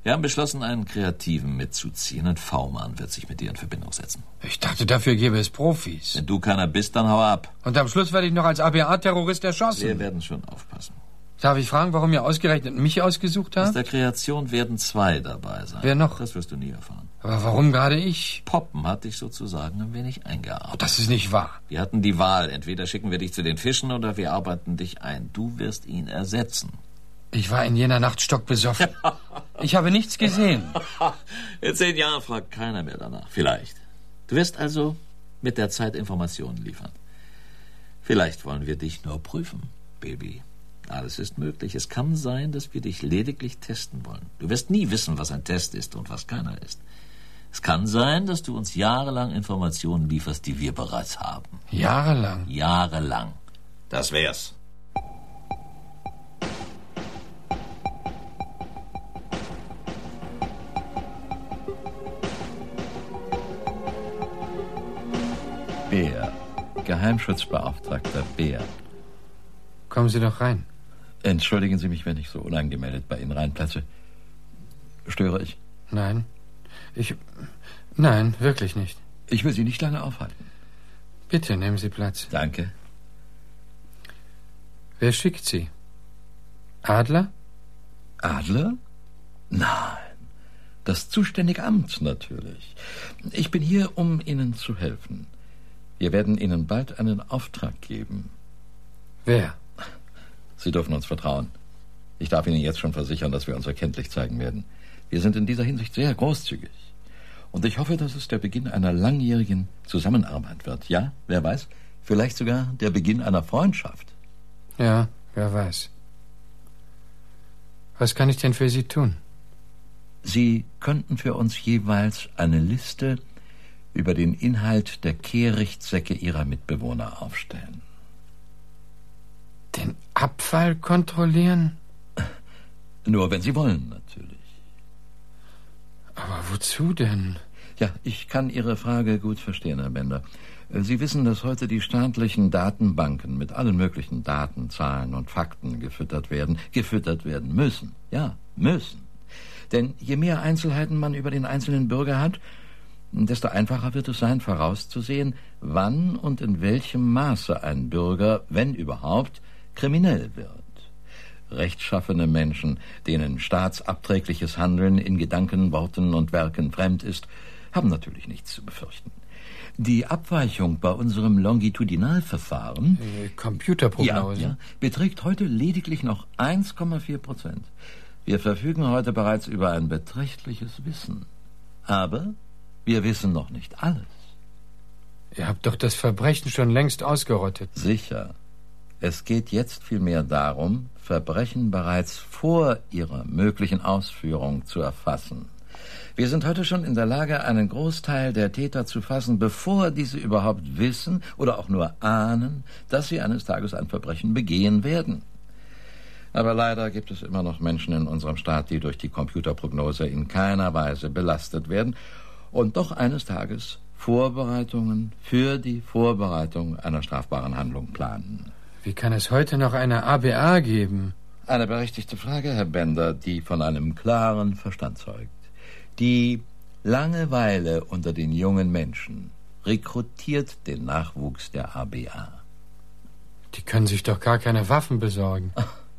Wir haben beschlossen, einen Kreativen mitzuziehen und V-Mann wird sich mit dir in Verbindung setzen. Ich dachte, dafür gäbe es Profis. Wenn du keiner bist, dann hau ab. Und am Schluss werde ich noch als A B A-Terrorist erschossen. Wir werden schon aufpassen. Darf ich fragen, warum ihr ausgerechnet mich ausgesucht habt? Aus der Kreation werden zwei dabei sein. Wer noch? Das wirst du nie erfahren. Aber warum gerade ich? Poppen hat dich sozusagen ein wenig eingearbeitet. Das ist nicht wahr. Wir hatten die Wahl. Entweder schicken wir dich zu den Fischen oder wir arbeiten dich ein. Du wirst ihn ersetzen. Ich war in jener Nacht stockbesoffen. Ich habe nichts gesehen. In zehn Jahren fragt keiner mehr danach. Vielleicht. Du wirst also mit der Zeit Informationen liefern. Vielleicht wollen wir dich nur prüfen, Baby. Alles ist möglich. Es kann sein, dass wir dich lediglich testen wollen. Du wirst nie wissen, was ein Test ist und was keiner ist. Es kann sein, dass du uns jahrelang Informationen lieferst, die wir bereits haben. Jahrelang? Jahrelang. Das wär's. Bär. Geheimschutzbeauftragter Bär. Kommen Sie doch rein. Entschuldigen Sie mich, wenn ich so unangemeldet bei Ihnen reinplatze. Störe ich? Nein. Ich... Nein, wirklich nicht. Ich will Sie nicht lange aufhalten. Bitte, nehmen Sie Platz. Danke. Wer schickt Sie? Adler? Adler? Nein. Das zuständige Amt natürlich. Ich bin hier, um Ihnen zu helfen. Wir werden Ihnen bald einen Auftrag geben. Wer? Sie dürfen uns vertrauen. Ich darf Ihnen jetzt schon versichern, dass wir uns erkenntlich zeigen werden. Wir sind in dieser Hinsicht sehr großzügig. Und ich hoffe, dass es der Beginn einer langjährigen Zusammenarbeit wird. Ja, wer weiß, vielleicht sogar der Beginn einer Freundschaft. Ja, wer weiß. Was kann ich denn für Sie tun? Sie könnten für uns jeweils eine Liste über den Inhalt der Kehrichtsäcke Ihrer Mitbewohner aufstellen. Den Abfall kontrollieren? Nur wenn Sie wollen, natürlich. Aber wozu denn? Ja, ich kann Ihre Frage gut verstehen, Herr Bender. Sie wissen, dass heute die staatlichen Datenbanken mit allen möglichen Daten, Zahlen und Fakten gefüttert werden, gefüttert werden müssen. Ja, müssen. Denn je mehr Einzelheiten man über den einzelnen Bürger hat, desto einfacher wird es sein, vorauszusehen, wann und in welchem Maße ein Bürger, wenn überhaupt, kriminell wird. Rechtschaffene Menschen, denen staatsabträgliches Handeln in Gedanken, Worten und Werken fremd ist, haben natürlich nichts zu befürchten. Die Abweichung bei unserem Longitudinalverfahren, äh, Computerprognose, ja, ja, beträgt heute lediglich noch eins Komma vier Prozent. Wir verfügen heute bereits über ein beträchtliches Wissen. Aber wir wissen noch nicht alles. Ihr habt doch das Verbrechen schon längst ausgerottet. Sicher. Es geht jetzt vielmehr darum, Verbrechen bereits vor ihrer möglichen Ausführung zu erfassen. Wir sind heute schon in der Lage, einen Großteil der Täter zu fassen, bevor diese überhaupt wissen oder auch nur ahnen, dass sie eines Tages ein Verbrechen begehen werden. Aber leider gibt es immer noch Menschen in unserem Staat, die durch die Computerprognose in keiner Weise belastet werden und doch eines Tages Vorbereitungen für die Vorbereitung einer strafbaren Handlung planen. Wie kann es heute noch eine A B A geben? Eine berechtigte Frage, Herr Bender, die von einem klaren Verstand zeugt. Die Langeweile unter den jungen Menschen rekrutiert den Nachwuchs der A B A. Die können sich doch gar keine Waffen besorgen.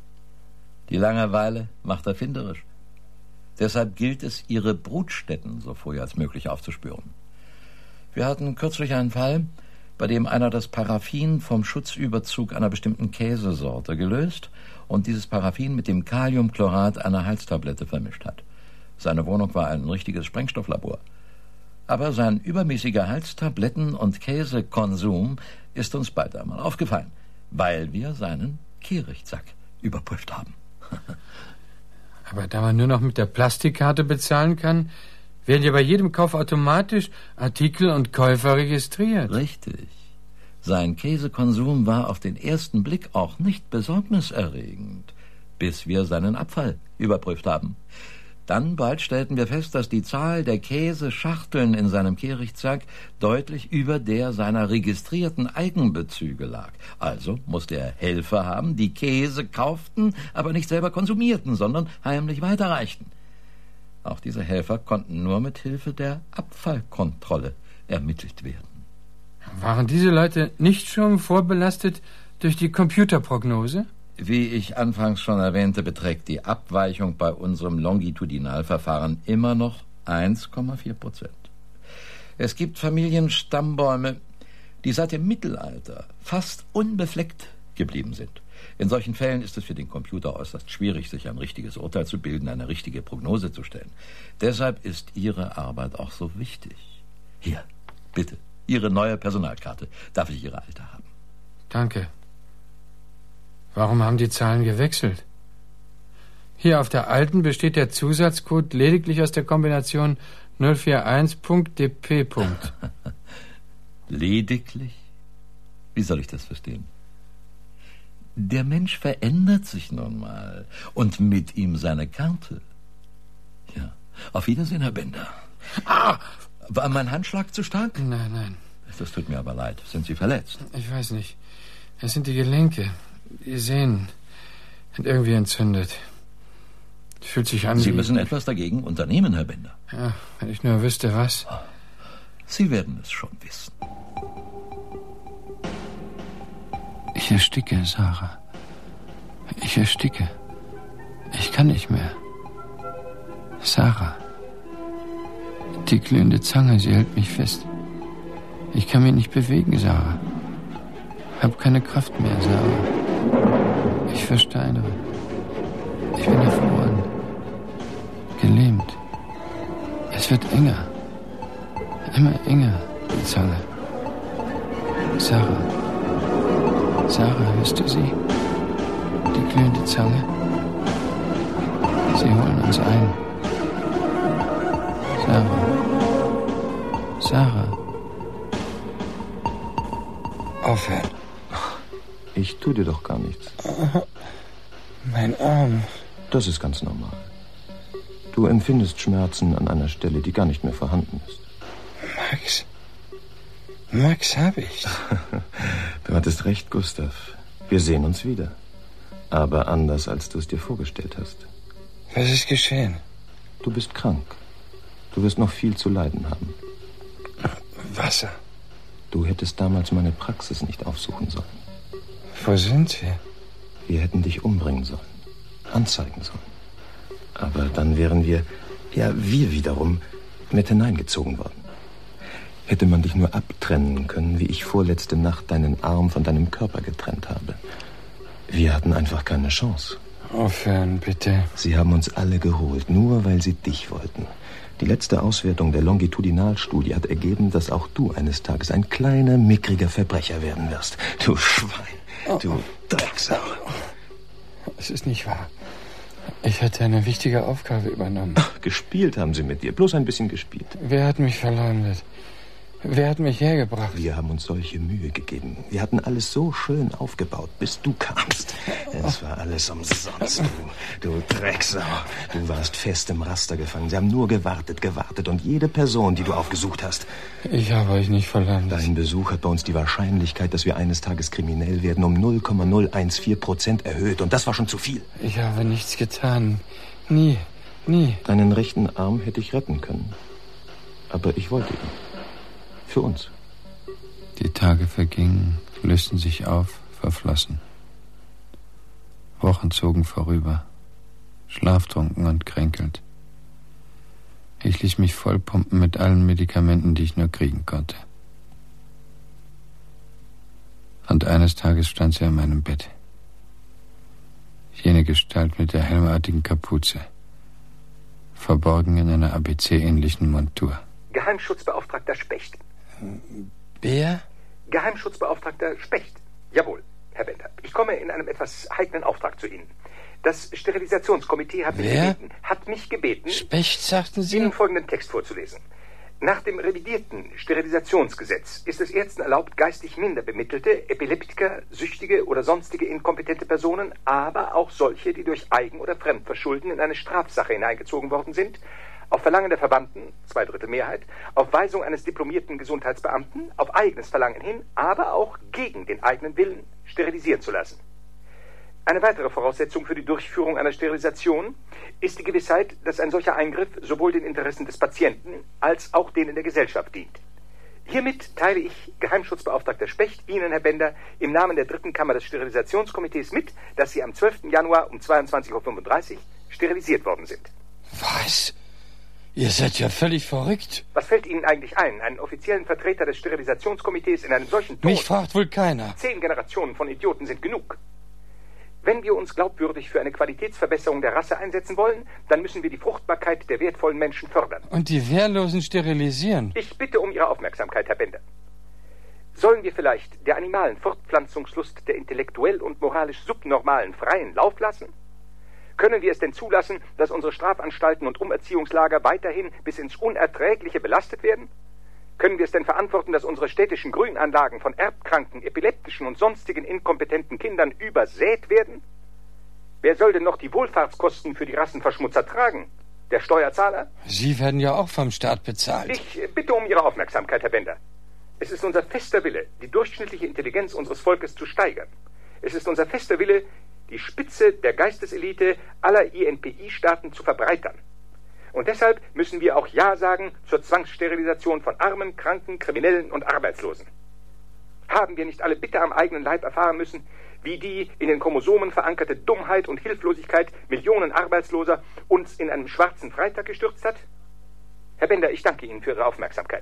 Die Langeweile macht erfinderisch. Deshalb gilt es, ihre Brutstätten so früh als möglich aufzuspüren. Wir hatten kürzlich einen Fall, bei dem einer das Paraffin vom Schutzüberzug einer bestimmten Käsesorte gelöst und dieses Paraffin mit dem Kaliumchlorat einer Halstablette vermischt hat. Seine Wohnung war ein richtiges Sprengstofflabor. Aber sein übermäßiger Halstabletten- und Käsekonsum ist uns bald einmal aufgefallen, weil wir seinen Kehrichtsack überprüft haben. Aber da man nur noch mit der Plastikkarte bezahlen kann, werden ja bei jedem Kauf automatisch Artikel und Käufer registriert. Richtig. Sein Käsekonsum war auf den ersten Blick auch nicht besorgniserregend, bis wir seinen Abfall überprüft haben. Dann bald stellten wir fest, dass die Zahl der Käseschachteln in seinem Kehrichtsack deutlich über der seiner registrierten Eigenbezüge lag. Also musste er Helfer haben, die Käse kauften, aber nicht selber konsumierten, sondern heimlich weiterreichten. Auch diese Helfer konnten nur mit Hilfe der Abfallkontrolle ermittelt werden. Waren diese Leute nicht schon vorbelastet durch die Computerprognose? Wie ich anfangs schon erwähnte, beträgt die Abweichung bei unserem Longitudinalverfahren immer noch eins Komma vier Prozent. Es gibt Familienstammbäume, die seit dem Mittelalter fast unbefleckt geblieben sind. In solchen Fällen ist es für den Computer äußerst schwierig, sich ein richtiges Urteil zu bilden, eine richtige Prognose zu stellen. Deshalb ist Ihre Arbeit auch so wichtig. Hier, bitte, Ihre neue Personalkarte. Darf ich Ihre alte haben? Danke. Warum haben die Zahlen gewechselt? Hier auf der alten besteht der Zusatzcode lediglich aus der Kombination null vier eins Punkt D P. Lediglich? Wie soll ich das verstehen? Der Mensch verändert sich nun mal und mit ihm seine Karte. Ja, auf Wiedersehen, Herr Bender. Ah, war mein Handschlag zu stark? Nein, nein. Das tut mir aber leid. Sind Sie verletzt? Ich weiß nicht. Es sind die Gelenke. Die Sehnen sind irgendwie entzündet. Fühlt sich an Sie wie... müssen etwas dagegen unternehmen, Herr Bender. Ja, wenn ich nur wüsste, was. Sie werden es schon wissen. Ich ersticke, Sarah. Ich ersticke. Ich kann nicht mehr. Sarah. Die glühende Zange, sie hält mich fest. Ich kann mich nicht bewegen, Sarah. Hab keine Kraft mehr, Sarah. Ich versteinere. Ich bin erfroren. Gelähmt. Es wird enger. Immer enger, die Zange. Sarah. Sarah, hörst du sie? Die glühende Zange. Sie holen uns ein. Sarah. Sarah. Aufhören. Ich tu dir doch gar nichts. Mein Arm. Das ist ganz normal. Du empfindest Schmerzen an einer Stelle, die gar nicht mehr vorhanden ist. Max. Max hab ich. Du hattest recht, Gustav. Wir sehen uns wieder. Aber anders, als du es dir vorgestellt hast. Was ist geschehen? Du bist krank. Du wirst noch viel zu leiden haben. Wasser. Du hättest damals meine Praxis nicht aufsuchen sollen. Wo sind wir? Wir hätten dich umbringen sollen. Anzeigen sollen. Aber dann wären wir, ja, wir wiederum, mit hineingezogen worden. Hätte man dich nur abtrennen können, wie ich vorletzte Nacht deinen Arm von deinem Körper getrennt habe. Wir hatten einfach keine Chance. Aufhören, bitte. Sie haben uns alle geholt, nur weil sie dich wollten. Die letzte Auswertung der Longitudinalstudie hat ergeben, dass auch du eines Tages ein kleiner, mickriger Verbrecher werden wirst. Du Schwein, du Drecksau. Es ist nicht wahr. Ich hatte eine wichtige Aufgabe übernommen. Ach, gespielt haben sie mit dir, bloß ein bisschen gespielt. Wer hat mich verleumdet? Wer hat mich hergebracht? Wir haben uns solche Mühe gegeben. Wir hatten alles so schön aufgebaut, bis du kamst. Es war alles umsonst, du, du Drecksau. Du warst fest im Raster gefangen. Sie haben nur gewartet, gewartet. Und jede Person, die du aufgesucht hast... Ich habe euch nicht verleumdet. Dein Besuch hat bei uns die Wahrscheinlichkeit, dass wir eines Tages kriminell werden, um null Komma null eins vier Prozent erhöht. Und das war schon zu viel. Ich habe nichts getan. Nie, nie. Deinen rechten Arm hätte ich retten können. Aber ich wollte ihn. Für uns. Die Tage vergingen, lösten sich auf, verflossen. Wochen zogen vorüber, schlaftrunken und kränkelt. Ich ließ mich vollpumpen mit allen Medikamenten, die ich nur kriegen konnte. Und eines Tages stand sie an meinem Bett. Jene Gestalt mit der helmartigen Kapuze, verborgen in einer A B C-ähnlichen Montur. Geheimschutzbeauftragter Specht. Wer? Geheimschutzbeauftragter Specht. Jawohl, Herr Bender. Ich komme in einem etwas heiklen Auftrag zu Ihnen. Das Sterilisationskomitee hat mich Wer? gebeten, hat mich gebeten, Specht, sagten Sie? Ihnen folgenden Text vorzulesen. Nach dem revidierten Sterilisationsgesetz ist es Ärzten erlaubt, geistig minder bemittelte, Epileptiker, süchtige oder sonstige inkompetente Personen, aber auch solche, die durch Eigen- oder Fremdverschulden in eine Strafsache hineingezogen worden sind, auf Verlangen der Verbannten, zwei Drittel Mehrheit, auf Weisung eines diplomierten Gesundheitsbeamten, auf eigenes Verlangen hin, aber auch gegen den eigenen Willen sterilisieren zu lassen. Eine weitere Voraussetzung für die Durchführung einer Sterilisation ist die Gewissheit, dass ein solcher Eingriff sowohl den Interessen des Patienten als auch denen der Gesellschaft dient. Hiermit teile ich, Geheimschutzbeauftragter Specht, Ihnen, Herr Bender, im Namen der dritten Kammer des Sterilisationskomitees mit, dass Sie am zwölften Januar um zweiundzwanzig Uhr fünfunddreißig sterilisiert worden sind. Was? Ihr seid ja völlig verrückt. Was fällt Ihnen eigentlich ein, einen offiziellen Vertreter des Sterilisationskomitees in einem solchen Ton? Mich fragt wohl keiner. Zehn Generationen von Idioten sind genug. Wenn wir uns glaubwürdig für eine Qualitätsverbesserung der Rasse einsetzen wollen, dann müssen wir die Fruchtbarkeit der wertvollen Menschen fördern. Und die Wehrlosen sterilisieren? Ich bitte um Ihre Aufmerksamkeit, Herr Bender. Sollen wir vielleicht der animalen Fortpflanzungslust der intellektuell und moralisch Subnormalen freien Lauf lassen? Können wir es denn zulassen, dass unsere Strafanstalten und Umerziehungslager weiterhin bis ins Unerträgliche belastet werden? Können wir es denn verantworten, dass unsere städtischen Grünanlagen von erbkranken, epileptischen und sonstigen inkompetenten Kindern übersät werden? Wer soll denn noch die Wohlfahrtskosten für die Rassenverschmutzer tragen? Der Steuerzahler? Sie werden ja auch vom Staat bezahlt. Ich bitte um Ihre Aufmerksamkeit, Herr Bender. Es ist unser fester Wille, die durchschnittliche Intelligenz unseres Volkes zu steigern. Es ist unser fester Wille, die Spitze der Geisteselite aller I N P I-Staaten zu verbreitern. Und deshalb müssen wir auch Ja sagen zur Zwangssterilisation von Armen, Kranken, Kriminellen und Arbeitslosen. Haben wir nicht alle bitter am eigenen Leib erfahren müssen, wie die in den Chromosomen verankerte Dummheit und Hilflosigkeit Millionen Arbeitsloser uns in einen schwarzen Freitag gestürzt hat? Herr Bender, ich danke Ihnen für Ihre Aufmerksamkeit.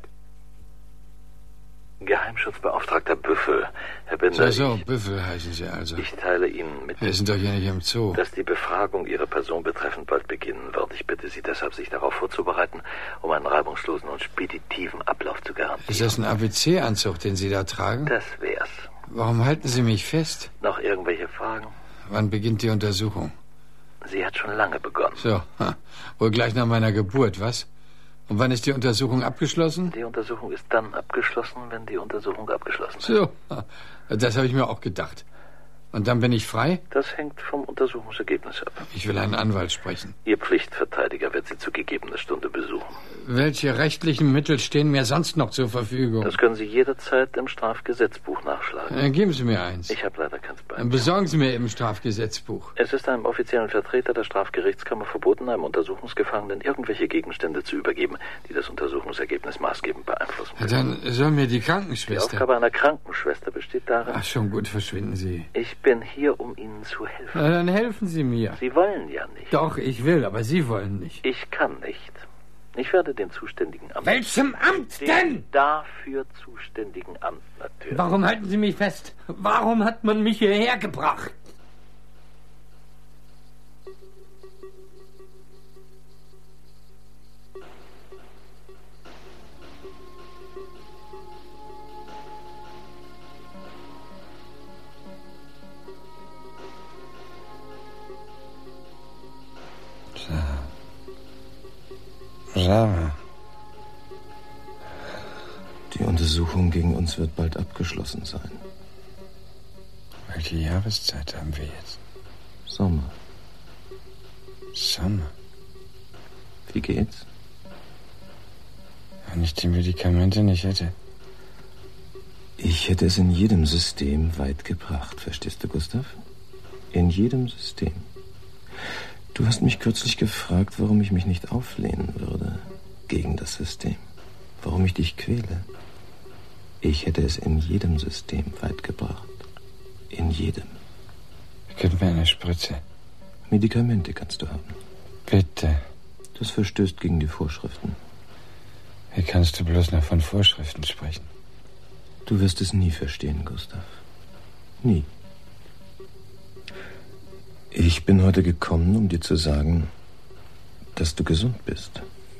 Geheimschutzbeauftragter Büffel. Herr Bender, So, so, ich, Büffel heißen Sie also. Ich teile Ihnen mit, Wir sind doch hier nicht im Zoo. dass die Befragung Ihrer Person betreffend bald beginnen wird. Ich bitte Sie deshalb, sich darauf vorzubereiten, um einen reibungslosen und speditiven Ablauf zu garantieren. Ist das ein A B C-Anzug, den Sie da tragen? Das wär's. Warum halten Sie mich fest? Noch irgendwelche Fragen? Wann beginnt die Untersuchung? Sie hat schon lange begonnen. So, ha, wohl gleich nach meiner Geburt, was? Und wann ist die Untersuchung abgeschlossen? Die Untersuchung ist dann abgeschlossen, wenn die Untersuchung abgeschlossen ist. So, das habe ich mir auch gedacht. Und dann bin ich frei? Das hängt vom Untersuchungsergebnis ab. Ich will einen Anwalt sprechen. Ihr Pflichtverteidiger wird Sie zu gegebener Stunde besuchen. Welche rechtlichen Mittel stehen mir sonst noch zur Verfügung? Das können Sie jederzeit im Strafgesetzbuch nachschlagen. Äh, geben Sie mir eins. Ich habe leider keins bei. Dann besorgen Sie mir eben Strafgesetzbuch. Es ist einem offiziellen Vertreter der Strafgerichtskammer verboten, einem Untersuchungsgefangenen irgendwelche Gegenstände zu übergeben, die das Untersuchungsergebnis maßgebend beeinflussen können. Dann soll mir die Krankenschwester... Die Aufgabe einer Krankenschwester besteht darin... Ach, schon gut, verschwinden Sie. Ich bin hier, um Ihnen zu helfen. Na, dann helfen Sie mir. Sie wollen ja nicht. Doch, ich will, aber Sie wollen nicht. Ich kann nicht. Ich werde dem zuständigen Amt... Welchem Amt dem denn? Dafür zuständigen Amt natürlich. Warum halten Sie mich fest? Warum hat man mich hierher gebracht? Sarah. Die Untersuchung gegen uns wird bald abgeschlossen sein. Welche Jahreszeit haben wir jetzt? Sommer. Sommer. Wie geht's? Wenn ich die Medikamente nicht hätte. Ich hätte es in jedem System weit gebracht, verstehst du, Gustav? In jedem System. Du hast mich kürzlich gefragt, warum ich mich nicht auflehnen würde gegen das System. Warum ich dich quäle. Ich hätte es in jedem System weit gebracht. In jedem. Gib mir eine Spritze. Medikamente kannst du haben. Bitte. Das verstößt gegen die Vorschriften. Wie kannst du bloß noch von Vorschriften sprechen? Du wirst es nie verstehen, Gustav. Nie. Ich bin heute gekommen, um dir zu sagen, dass du gesund bist.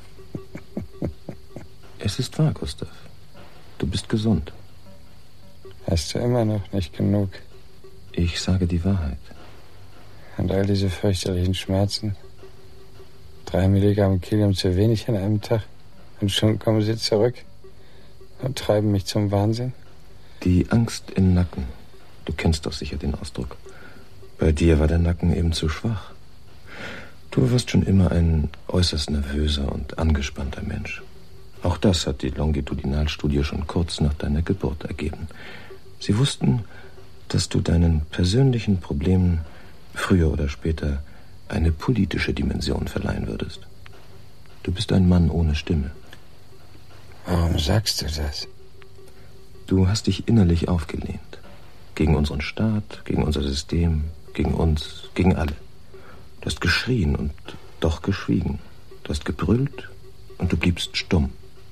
Es ist wahr, Gustav. Du bist gesund. Hast du immer noch nicht genug? Ich sage die Wahrheit. Und all diese fürchterlichen Schmerzen? Drei Milligramm Kilium zu wenig an einem Tag? Und schon kommen sie zurück und treiben mich zum Wahnsinn? Die Angst im Nacken. Du kennst doch sicher den Ausdruck. Bei dir war der Nacken eben zu schwach. Du warst schon immer ein äußerst nervöser und angespannter Mensch. Auch das hat die Longitudinalstudie schon kurz nach deiner Geburt ergeben. Sie wussten, dass du deinen persönlichen Problemen früher oder später eine politische Dimension verleihen würdest. Du bist ein Mann ohne Stimme. Warum sagst du das? Du hast dich innerlich aufgelehnt. Gegen unseren Staat, gegen unser System, gegen uns, gegen alle. Du hast geschrien und doch geschwiegen. Du hast gebrüllt und du bliebst stumm.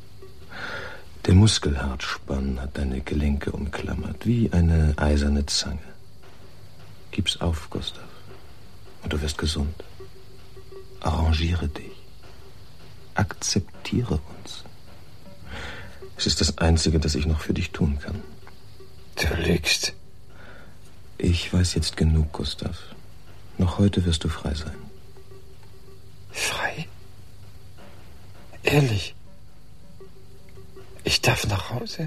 Der Muskelhartspann hat deine Gelenke umklammert, wie eine eiserne Zange. Gib's auf, Gustav, und du wirst gesund. Arrangiere dich. Akzeptiere uns. Es ist das Einzige, das ich noch für dich tun kann. Du lügst. Ich weiß jetzt genug, Gustav. Noch heute wirst du frei sein. Frei? Ehrlich? Ich darf nach Hause?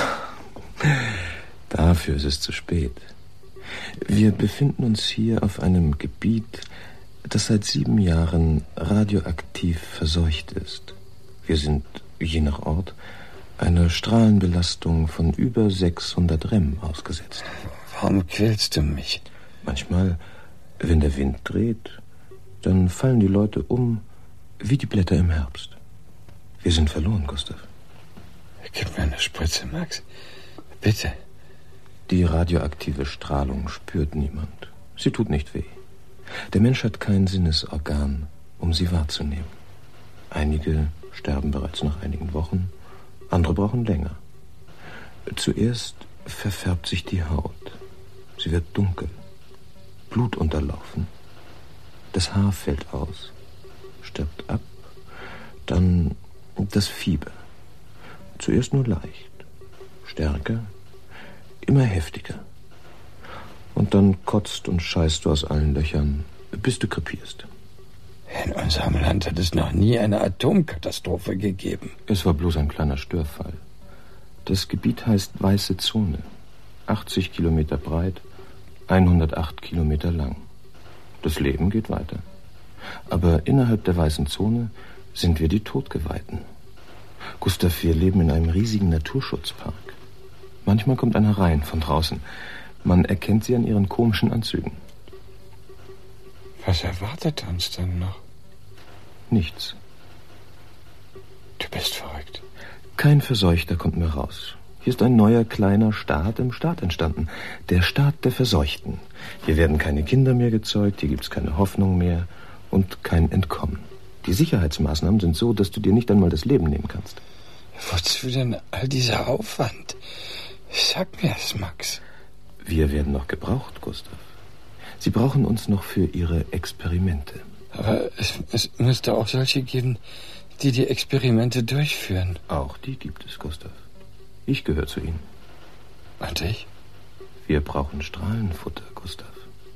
Dafür ist es zu spät. Wir befinden uns hier auf einem Gebiet, das seit sieben Jahren radioaktiv verseucht ist. Wir sind, je nach Ort, einer Strahlenbelastung von über sechshundert Rem ausgesetzt. Warum quälst du mich? Manchmal, wenn der Wind dreht, dann fallen die Leute um wie die Blätter im Herbst. Wir sind verloren, Gustav. Gib mir eine Spritze, Max. Bitte. Die radioaktive Strahlung spürt niemand. Sie tut nicht weh. Der Mensch hat kein Sinnesorgan, um sie wahrzunehmen. Einige sterben bereits nach einigen Wochen, andere brauchen länger. Zuerst verfärbt sich die Haut. Sie wird dunkel, blutunterlaufen. Das Haar fällt aus, stirbt ab, dann das Fieber. Zuerst nur leicht, stärker, immer heftiger. Und dann kotzt und scheißt du aus allen Löchern, bis du krepierst. In unserem Land hat es noch nie eine Atomkatastrophe gegeben. Es war bloß ein kleiner Störfall. Das Gebiet heißt Weiße Zone. achtzig Kilometer breit, hundertacht Kilometer lang. Das Leben geht weiter. Aber innerhalb der Weißen Zone sind wir die Todgeweihten. Gustav, wir leben in einem riesigen Naturschutzpark. Manchmal kommt einer rein von draußen. Man erkennt sie an ihren komischen Anzügen. Was erwartet uns denn noch? Nichts. Du bist verrückt. Kein Verseuchter kommt mehr raus. Hier ist ein neuer kleiner Staat im Staat entstanden. Der Staat der Verseuchten. Hier werden keine Kinder mehr gezeugt, hier gibt's keine Hoffnung mehr und kein Entkommen. Die Sicherheitsmaßnahmen sind so, dass du dir nicht einmal das Leben nehmen kannst. Wozu denn all dieser Aufwand? Sag mir es, Max. Wir werden noch gebraucht, Gustav. Sie brauchen uns noch für ihre Experimente. Aber es, es müsste auch solche geben, die die Experimente durchführen. Auch die gibt es, Gustav. Ich gehöre zu ihnen. Und ich? Wir brauchen Strahlenfutter, Gustav.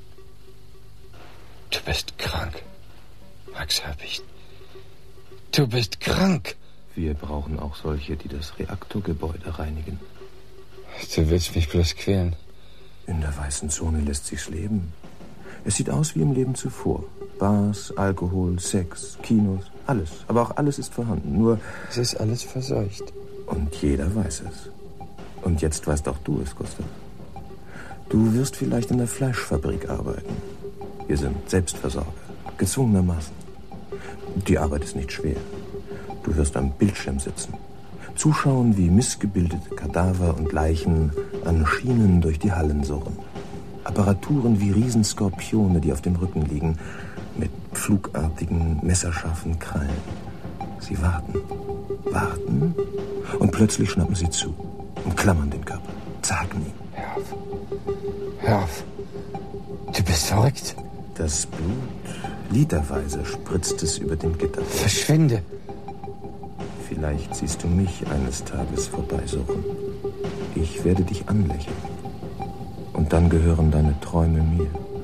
Du bist krank, Max Habicht. Du bist krank. Wir brauchen auch solche, die das Reaktorgebäude reinigen. Du willst mich bloß quälen. In der Weißen Zone lässt sich's leben. Es sieht aus wie im Leben zuvor. Bars, Alkohol, Sex, Kinos, alles. Aber auch alles ist vorhanden. Nur es ist alles verseucht. Und jeder weiß es. Und jetzt weißt auch du es, Gustav. Du wirst vielleicht in der Fleischfabrik arbeiten. Wir sind Selbstversorger, gezwungenermaßen. Die Arbeit ist nicht schwer. Du wirst am Bildschirm sitzen, zuschauen, wie missgebildete Kadaver und Leichen an Schienen durch die Hallen surren. Apparaturen wie Riesenskorpione, die auf dem Rücken liegen, mit flugartigen, messerscharfen Krallen. Sie warten, warten und plötzlich schnappen sie zu, umklammern den Körper, zagen ihn. Hör auf. Hör auf. Du bist verrückt. Das Blut, literweise spritzt es über den Gitter. Verschwinde. Vielleicht siehst du mich eines Tages vorbeisuchen. Ich werde dich anlächeln. Und dann gehören deine Träume mir.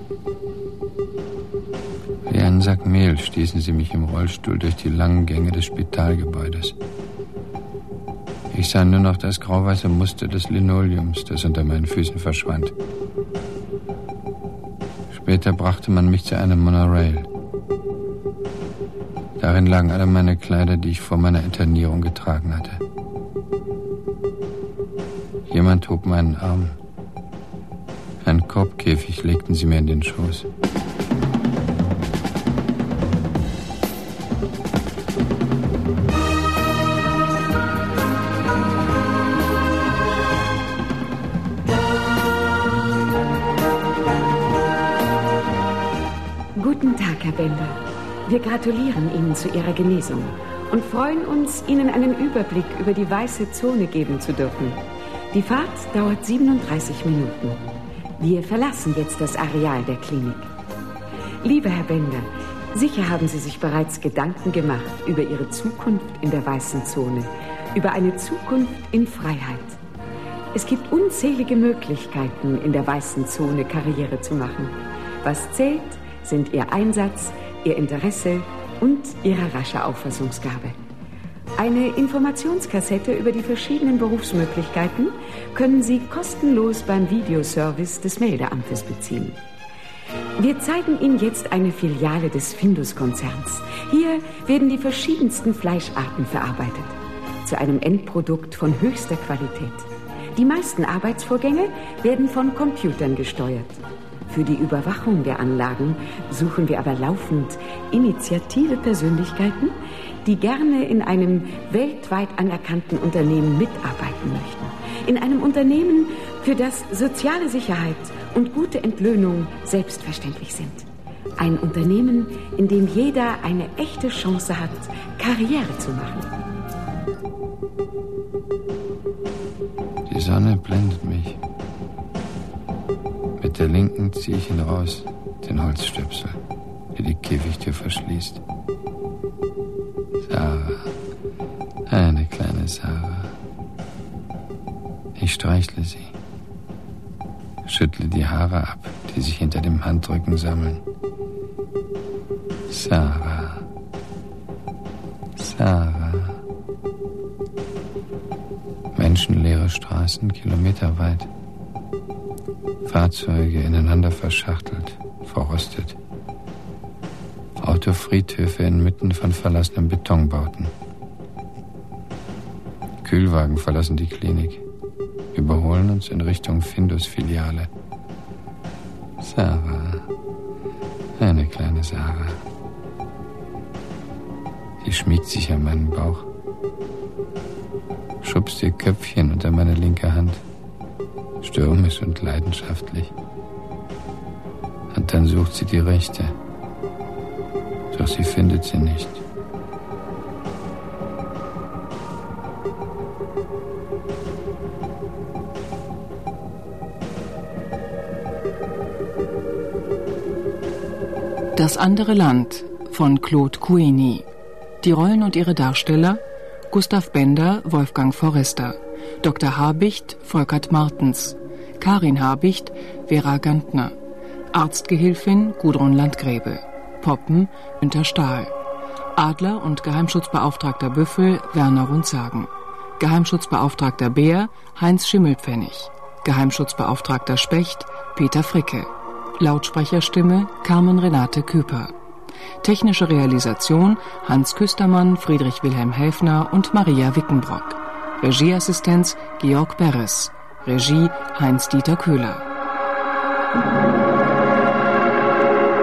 Wie ein Sack Mehl stießen sie mich im Rollstuhl durch die langen Gänge des Spitalgebäudes. Ich sah nur noch das grauweiße Muster des Linoleums, das unter meinen Füßen verschwand. Später brachte man mich zu einem Monorail. Darin lagen alle meine Kleider, die ich vor meiner Internierung getragen hatte. Jemand hob meinen Arm. Einen Korbkäfig legten sie mir in den Schoß. Guten Tag, Herr Bender. Wir gratulieren Ihnen zu Ihrer Genesung und freuen uns, Ihnen einen Überblick über die weiße Zone geben zu dürfen. Die Fahrt dauert siebenunddreißig Minuten. Wir verlassen jetzt das Areal der Klinik. Lieber Herr Bender, sicher haben Sie sich bereits Gedanken gemacht über Ihre Zukunft in der weißen Zone, über eine Zukunft in Freiheit. Es gibt unzählige Möglichkeiten, in der weißen Zone Karriere zu machen. Was zählt, sind Ihr Einsatz, Ihr Interesse und Ihre rasche Auffassungsgabe. Eine Informationskassette über die verschiedenen Berufsmöglichkeiten können Sie kostenlos beim Videoservice des Meldeamtes beziehen. Wir zeigen Ihnen jetzt eine Filiale des Findus-Konzerns. Hier werden die verschiedensten Fleischarten verarbeitet, zu einem Endprodukt von höchster Qualität. Die meisten Arbeitsvorgänge werden von Computern gesteuert. Für die Überwachung der Anlagen suchen wir aber laufend initiative Persönlichkeiten, die gerne in einem weltweit anerkannten Unternehmen mitarbeiten möchten. In einem Unternehmen, für das soziale Sicherheit und gute Entlöhnung selbstverständlich sind. Ein Unternehmen, in dem jeder eine echte Chance hat, Karriere zu machen. Die Sonne blendet mich. Mit der linken ziehe ich ihn raus, den Holzstöpsel, der die Käfigtür verschließt. Sarah, eine kleine Sarah. Ich streichle sie, schüttle die Haare ab, die sich hinter dem Handrücken sammeln. Sarah, Sarah. Menschenleere Straßen, kilometerweit. Fahrzeuge ineinander verschachtelt, verrostet. Autofriedhöfe inmitten von verlassenen Betonbauten. Kühlwagen verlassen die Klinik, überholen uns in Richtung Findus-Filiale. Sarah, eine kleine Sarah. Sie schmiegt sich an meinen Bauch, schubst ihr Köpfchen unter meine linke Hand, stürmisch und leidenschaftlich. Und dann sucht sie die rechte, doch sie findet sie nicht. Das andere Land von Claude Coueny. Die Rollen und ihre Darsteller: Gustav Bender, Wolfgang Forrester, Doktor Habicht, Volkert Martens, Karin Habicht, Vera Gantner, Arztgehilfin Gudrun Landgräbe, Poppen Günter Stahl, Adler und Geheimschutzbeauftragter Büffel Werner Rundsagen, Geheimschutzbeauftragter Bär Heinz Schimmelpfennig, Geheimschutzbeauftragter Specht Peter Fricke, Lautsprecherstimme Carmen Renate Küper. Technische Realisation Hans Küstermann, Friedrich Wilhelm Helfner und Maria Wickenbrock. Regieassistenz Georg Beres. Regie Heinz-Dieter Köhler.